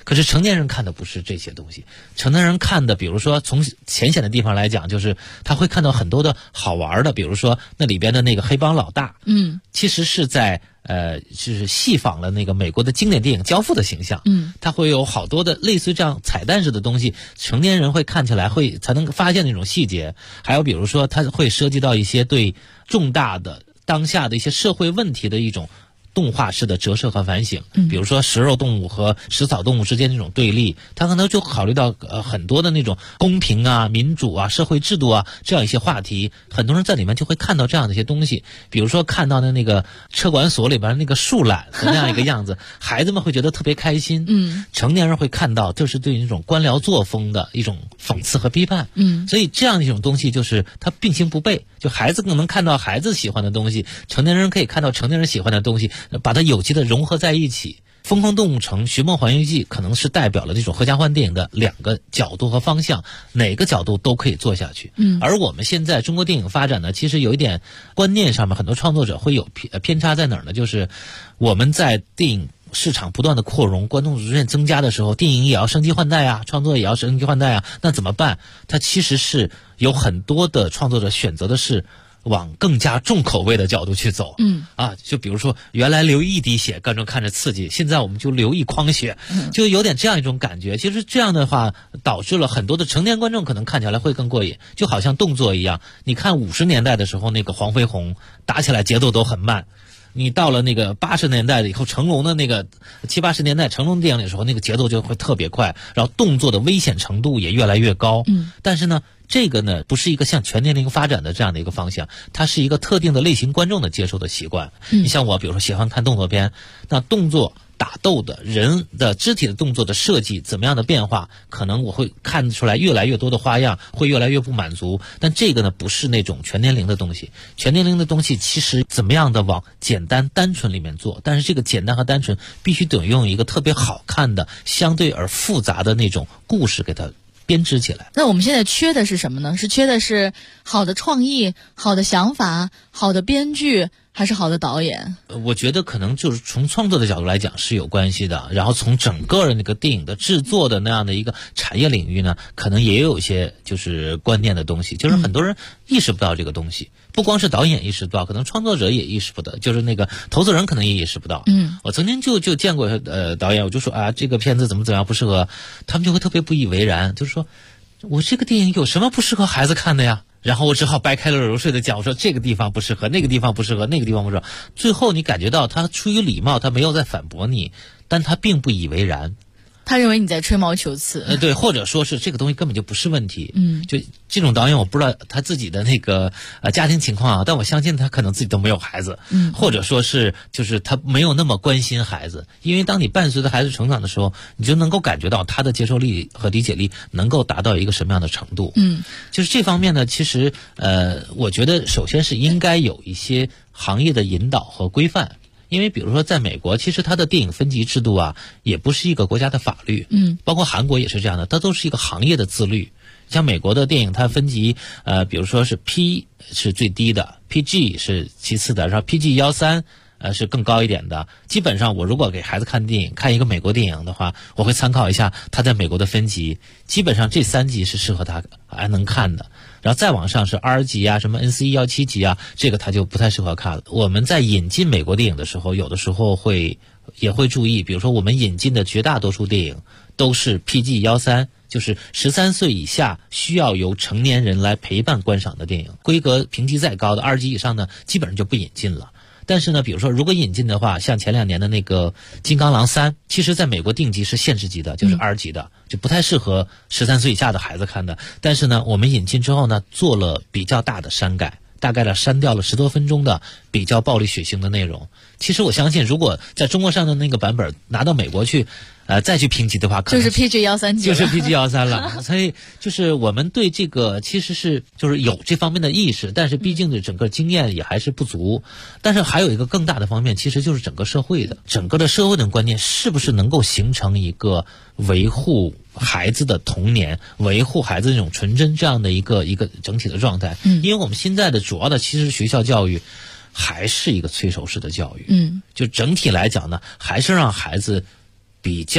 可是成年人看的不是这些东西，成年人看的，比如说从浅显的地方来讲，就是他会看到很多的好玩的，比如说那里边的那个黑帮老大，其实是在就是戏仿了那个美国的经典电影《教父》的形象，他会有好多的类似于这样彩蛋式的东西，成年人会看起来才能发现那种细节。还有比如说，它会涉及到一些对重大的当下的一些社会问题的一种动画式的折射和反省，比如说食肉动物和食草动物之间这种对立，他可能就考虑到很多的那种公平啊、民主啊、社会制度啊这样一些话题，很多人在里面就会看到这样的一些东西。比如说看到的那个车管所里边那个树懒的那样一个样子，孩子们会觉得特别开心。成年人会看到这是对那种官僚作风的一种讽刺和批判。所以这样一种东西就是它并行不悖，就孩子更能看到孩子喜欢的东西，成年人可以看到成年人喜欢的东西，把它有机的融合在一起。疯狂动物城、寻梦环游记可能是代表了这种合家欢电影的两个角度和方向，哪个角度都可以做下去。而我们现在中国电影发展呢，其实有一点观念上面很多创作者会有偏差在哪儿呢？就是我们在电影市场不断的扩容，观众逐渐增加的时候，电影也要升级换代啊，创作也要升级换代啊，那怎么办？它其实是有很多的创作者选择的是往更加重口味的角度去走。就比如说原来流一滴血观众看着刺激，现在我们就流一筐血，就有点这样一种感觉。其实这样的话导致了很多的成年观众可能看起来会更过瘾，就好像动作一样，你看50年代的时候那个黄飞鸿打起来节奏都很慢，你到了那个80年代以后，成龙的那个70、80年代成龙电影的时候，那个节奏就会特别快，然后动作的危险程度也越来越高。但是呢，这个呢不是一个向全年龄发展的这样的一个方向，它是一个特定的类型观众的接受的习惯。你像我，比如说喜欢看动作片，那动作打斗的人的肢体的动作的设计怎么样的变化，可能我会看出来越来越多的花样，会越来越不满足。但这个呢不是那种全年龄的东西，全年龄的东西其实怎么样的往简单单纯里面做，但是这个简单和单纯必须得用一个特别好看的相对而复杂的那种故事给它编织起来。 那我们现在缺的是什么呢？是缺的是好的创意、好的想法、好的编剧，还是好的导演？ 我觉得可能就是从创作的角度来讲是有关系的，然后从整个的那个电影的制作的那样的一个产业领域呢，可能也有一些就是观念的东西，就是很多人意识不到这个东西，不光是导演意识不到，可能创作者也意识不到，就是那个投资人可能也意识不到。我曾经就见过导演，我就说啊，这个片子怎么样不适合，他们就会特别不以为然，就是说我这个电影有什么不适合孩子看的呀？然后我只好掰开了揉碎的讲，我说这个地方不适合，那个地方不适合，那个地方不适合。最后你感觉到他出于礼貌，他没有在反驳你，但他并不以为然。 他认为你在吹毛求疵。 对，或者说是这个东西根本就不是问题。就这种导演，我不知道他自己的那个家庭情况啊，但我相信他可能自己都没有孩子，或者说是就是他没有那么关心孩子，因为当你伴随着孩子成长的时候，你就能够感觉到他的接受力和理解力能够达到一个什么样的程度。就是这方面呢，其实我觉得首先是应该有一些行业的引导和规范。因为比如说在美国，其实它的电影分级制度啊，也不是一个国家的法律，包括韩国也是这样的，它都是一个行业的自律。像美国的电影，它分级，比如说是 P 是最低的 ，PG 是其次的，然后 PG13是更高一点的。基本上我如果给孩子看电影，看一个美国电影的话，我会参考一下他在美国的分级，基本上这3级是适合他还能看的。然后再往上是 R 级啊，什么 NC17级啊，这个他就不太适合看了。我们在引进美国电影的时候，有的时候也会注意，比如说我们引进的绝大多数电影都是 PG13，就是13岁以下需要由成年人来陪伴观赏的电影。规格评级再高的2级以上呢，基本上就不引进了。但是呢，比如说如果引进的话，像前2年的那个金刚狼3，其实在美国定级是限制级的，就是 R 级的，就不太适合13岁以下的孩子看的。但是呢，我们引进之后呢，做了比较大的删改，大概删掉了10多分钟的比较暴力血腥的内容。其实我相信，如果在中国上的那个版本拿到美国去再去评级的话，可能就是 PG13级， 就是 PG13了。所以就是我们对这个其实是就是有这方面的意识，但是毕竟的整个经验也还是不足。但是还有一个更大的方面，其实就是整个社会的社会的观念是不是能够形成一个维护孩子的童年、维护孩子那种纯真这样的一个整体的状态。因为我们现在的主要的其实学校教育还是一个催熟式的教育。就整体来讲呢，还是让孩子比较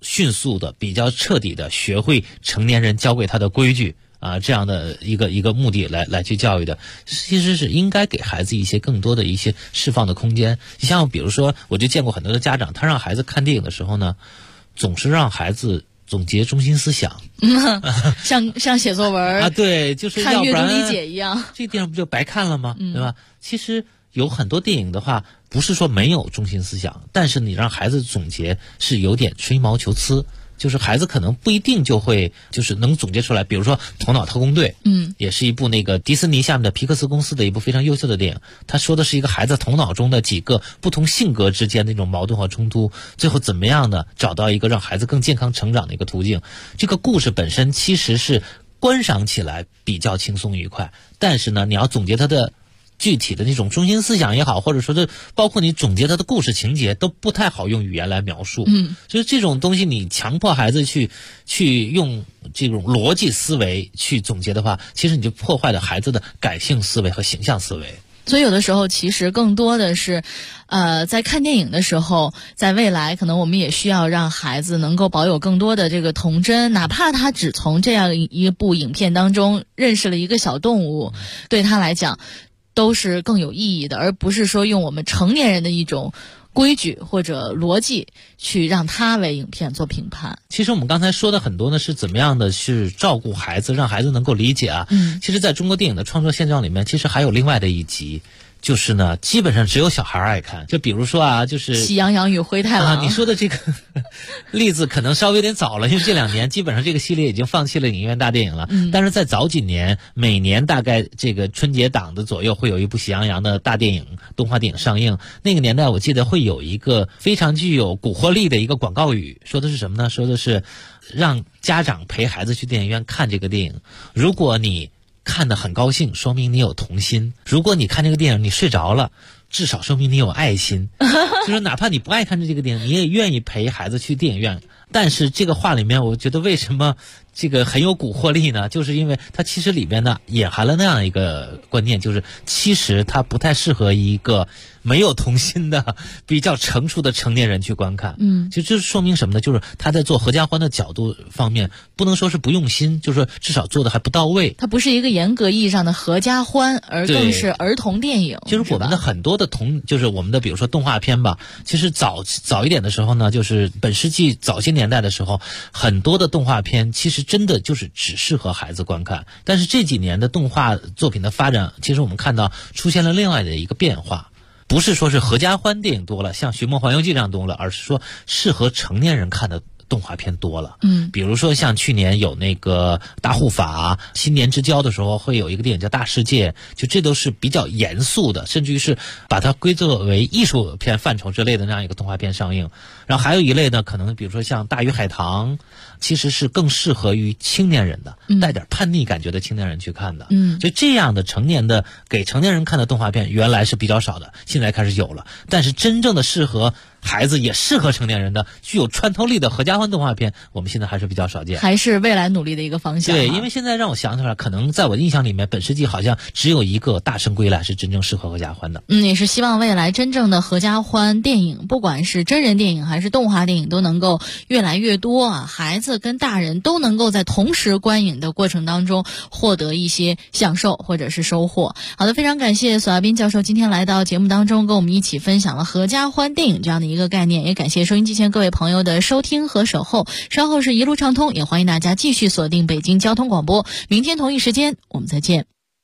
迅速的、比较彻底的学会成年人教给他的规矩啊，这样的一个目的来去教育的，其实是应该给孩子一些更多的一些释放的空间。你像比如说，我就见过很多的家长，他让孩子看电影的时候呢，总是让孩子总结中心思想， 像写作文啊，对，就是看阅读理解一样， 这电影不就白看了吗？对吧？其实有很多电影的话，不是说没有中心思想，但是你让孩子总结是有点吹毛求疵。就是孩子可能不一定就会就是能总结出来，比如说《头脑特工队》，也是一部那个迪士尼下面的皮克斯公司的一部非常优秀的电影。他说的是一个孩子头脑中的几个不同性格之间的那种矛盾和冲突，最后怎么样的找到一个让孩子更健康成长的一个途径。这个故事本身其实是观赏起来比较轻松愉快，但是呢，你要总结它的具体的那种中心思想也好，或者说是包括你总结他的故事情节，都不太好用语言来描述。所以这种东西你强迫孩子去用这种逻辑思维去总结的话，其实你就破坏了孩子的感性思维和形象思维。 所以有的时候其实更多的是在看电影的时候，在未来可能我们也需要让孩子能够保有更多的这个童真，哪怕他只从这样一部影片当中认识了一个小动物，对他来讲都是更有意义的，而不是说用我们成年人的一种规矩或者逻辑去让他为影片做评判。 其实我们刚才说的很多呢，是怎么样的去照顾孩子，让孩子能够理解啊。其实在中国电影的创作现状里面，其实还有另外的一集，就是呢，基本上只有小孩爱看。就比如说啊，就是喜羊羊与灰太狼。 你说的这个例子可能稍微有点早了，因为这2年基本上这个系列已经放弃了影院大电影了。但是在早几年，每年大概这个春节档的左右会有一部喜羊羊的大电影、动画电影上映。那个年代我记得会有一个非常具有蛊惑力的一个广告语，说的是什么呢？说的是让家长陪孩子去电影院看这个电影，如果你看得很高兴，说明你有童心；如果你看这个电影你睡着了，至少说明你有爱心。就是哪怕你不爱看这个电影，你也愿意陪孩子去电影院。但是这个话里面，我觉得为什么这个很有蛊惑力呢？就是因为它其实里面呢隐含了那样一个观念，就是其实它不太适合一个没有童心的比较成熟的成年人去观看。其实这说明什么呢？就是他在做合家欢的角度方面，不能说是不用心，就是说至少做的还不到位。 它不是一个严格意义上的合家欢，而更是儿童电影。 就是我们的很多的就是我们的比如说动画片吧，其实早一点的时候呢，就是本世纪早些年代的时候，很多的动画片其实真的就是只适合孩子观看。但是这几年的动画作品的发展，其实我们看到出现了另外的一个变化，不是说是合家欢电影多了，像《寻梦环游记》这样多了，而是说适合成年人看的动画片多了。比如说像去年有那个大护法，新年之交的时候会有一个电影叫大世界，就这都是比较严肃的，甚至于是把它归作为艺术片范畴之类的那样一个动画片上映。然后还有一类呢，可能比如说像大鱼海棠，其实是更适合于青年人的，带点叛逆感觉的青年人去看的。所以这样的成年的给成年人看的动画片原来是比较少的，现在开始有了。但是真正的适合孩子也适合成年人的具有穿透力的合家欢动画片，我们现在还是比较少见， 还是未来努力的一个方向。 对，因为现在让我想起来，可能在我的印象里面，本世纪好像只有一个《大圣归来》是真正适合合家欢的。 也是希望未来真正的合家欢电影，不管是真人电影还是动画电影，都能够越来越多啊，孩子跟大人都能够在同时观影的过程当中获得一些享受或者是收获。好的，非常感谢索亚斌教授今天来到节目当中，跟我们一起分享了合家欢电影这样的一个概念，也感谢收音机前各位朋友的收听和守候。稍后是一路畅通，也欢迎大家继续锁定北京交通广播，明天同一时间我们再见。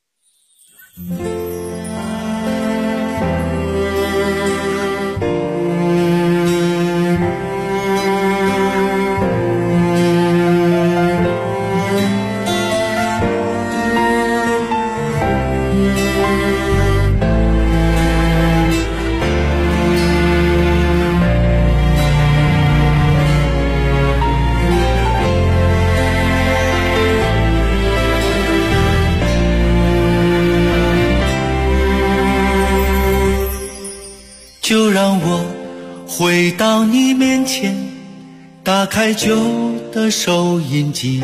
就让我回到你面前，打开旧的收音机，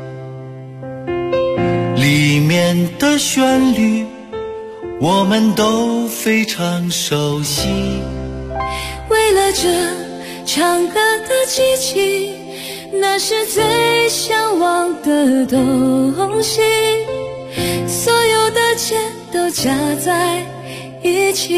里面的旋律我们都非常熟悉。 为了这唱歌的机器， 那是最向往的东西，所有的钱都加在一起。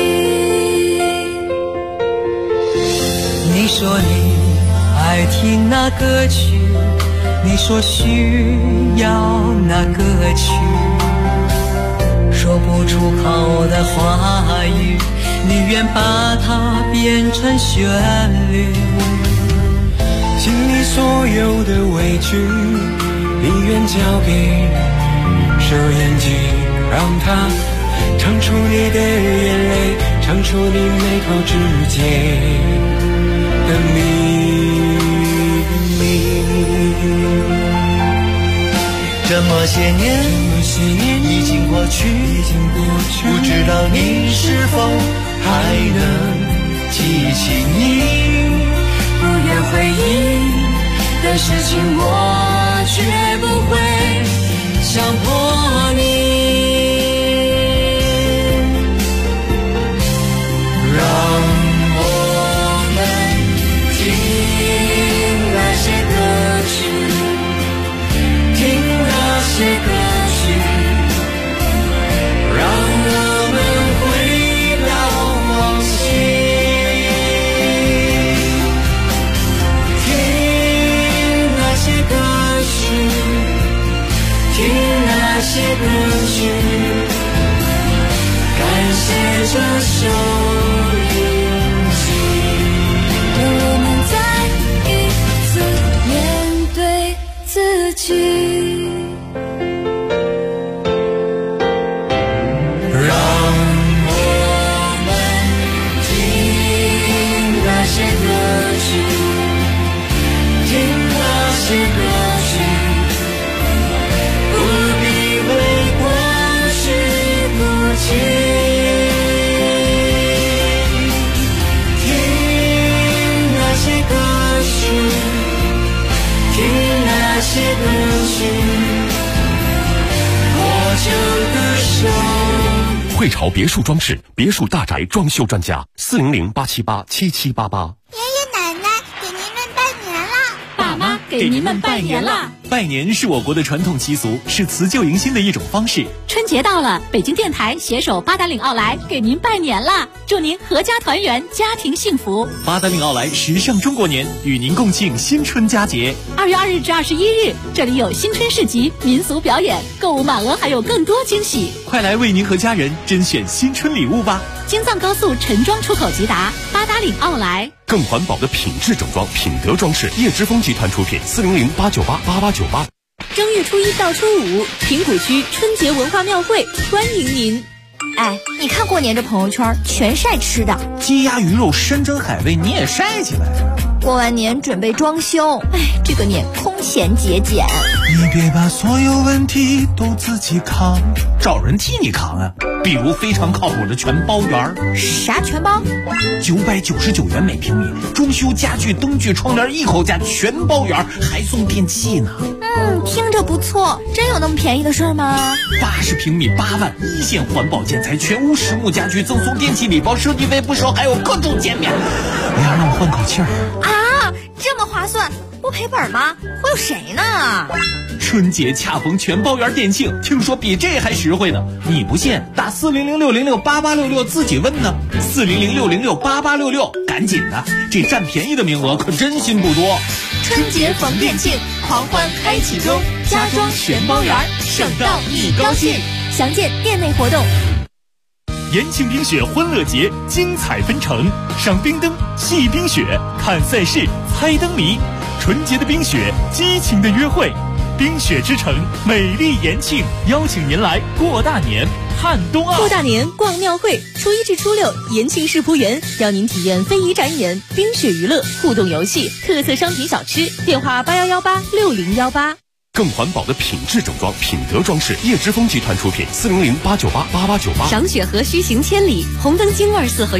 你说你爱听那歌曲，你说需要那歌曲，说不出口的话语，你愿把它变成旋律。心里所有的委屈，你愿交给收音机，让它唱出你的眼泪，唱出你眉头之间的秘密。这么些年已经过去，不知道你是否还能记起你不愿回忆的事情，我绝不会强迫你。让我们听那些歌曲，听那些歌曲，让我们回到往昔，听那些歌曲，听那些歌曲，感谢这首音机，让我们再一次面对自己。让我们听那些歌曲，听那些歌曲，不必为过去哭泣。那些歌曲，我就歌手。 汇潮别墅装饰，别墅大宅装修专家，400-878-7788。 爷爷奶奶给您们拜年啦！ 爸妈给您们拜年啦！ 拜年是我国的传统习俗，是辞旧迎新的一种方式。 春节到了，北京电台携手八达岭奥莱给您拜年啦！祝您阖家团圆，家庭幸福。 八达岭奥莱时尚中国年，与您共庆新春佳节。 2月2日至21日，这里有新春市集、民俗表演，购物满额还有更多惊喜。 快来为您和家人甄选新春礼物吧！ 京藏高速陈庄出口直达，八达岭奥莱。 更环保的品质整装，品德装饰，叶之峰集团出品，400-898-8898。 正月初1到初5，平谷区春节文化庙会欢迎您。 哎，你看过年这朋友圈全晒吃的， 鸡鸭鱼肉山珍海味你也晒起来了。 过完年准备装修，哎，这个年空闲节俭。 你别把所有问题都自己扛， 找人替你扛啊！比如非常靠谱的全包园。 啥全包 ？999元每平米，装修家具、灯具、窗帘一口价，全包圆，还送电器呢。 听着不错，真有那么便宜的事吗 ？80平米8万，一线环保建材，全屋实木家具，赠送电器礼包，设计费不收，还有各种减免。哎呀，让我换口气儿啊！这么划算，不赔本吗？忽悠谁呢？ 春节恰逢全包圆店庆，听说比这还实惠呢。你不信，打400-606-8866自己问呢。400-606-8866，赶紧的，这占便宜的名额可真心不多。 春节逢店庆，狂欢开启中，家装全包圆，省到你高兴。详见店内活动。 延庆冰雪欢乐节精彩纷呈，赏冰灯、戏冰雪、看赛事、猜灯谜，纯洁的冰雪，激情的约会。冰雪之城，美丽延庆，邀请您来过大年，看冬奥。 过大年逛庙会，初1至初6，延庆世仆园邀您体验非遗展演、冰雪娱乐、互动游戏、特色商品小吃。电话81186018。 更环保的品质整装，品德装饰，叶之峰集团出品，400-898-8898。 赏雪河须行千里，红灯京味4合院，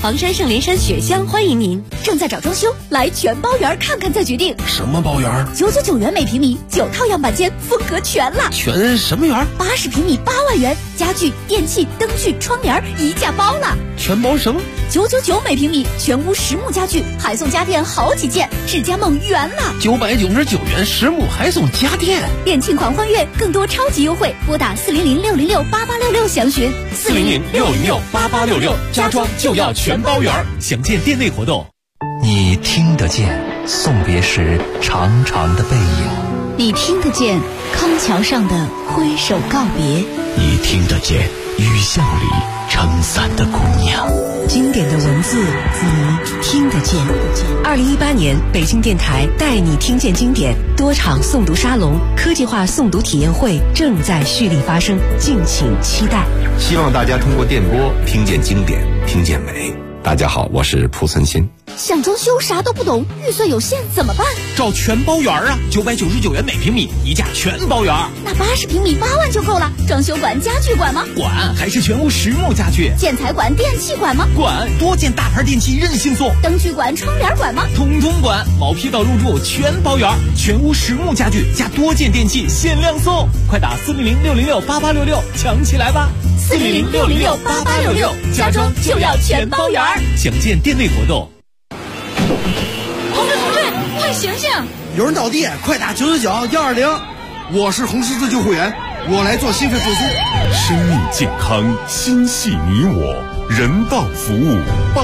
房山圣莲山雪乡欢迎您。 正在找装修，来全包园看看再决定。 什么包园 ？999元每平米，9套样板间，风格全了。 全什么园 ？80平米8万元，家具、电器、灯具、窗帘一价包了。 全包什么 ？999每平米，全屋实木家具，还送家电好几件，智家梦圆了。 999元实木还送家电， 店庆款欢悦，更多超级优惠，拨打400-606-8866详询。 400-606-8866，家装就要全包圆，详见店内活动。 你听得见送别时长长的背影， 你听得见康桥上的挥手告别， 你听得见雨巷里撑伞的姑娘。 经典的文字你听得见。2018年北京电台带你听见经典多场诵读沙龙、科技化诵读体验会正在蓄力发生，敬请期待。 希望大家通过电波听见经典，听见美。大家好，我是蒲存昕。 想装修啥都不懂，预算有限怎么办？ 找全包园啊，999元每平米，一价全包圆。 那80平米8万就够了。装修管、家具管吗？ 管，还是全屋实木家具。 建材管、电器管吗？ 管，多件大牌电器任性送。 灯具管、窗帘管吗？ 统统管，毛坯到入住全包圆，全屋实木家具加多件电器限量送，快打400-606-8866抢起来吧 ！400-606-8866，家装就要全包圆。 详见店内活动。 同志，快醒醒！ 有人倒地，快打999-120。我是红十字救护员，我来做心肺复苏。 生命健康，心系你我，人道服务。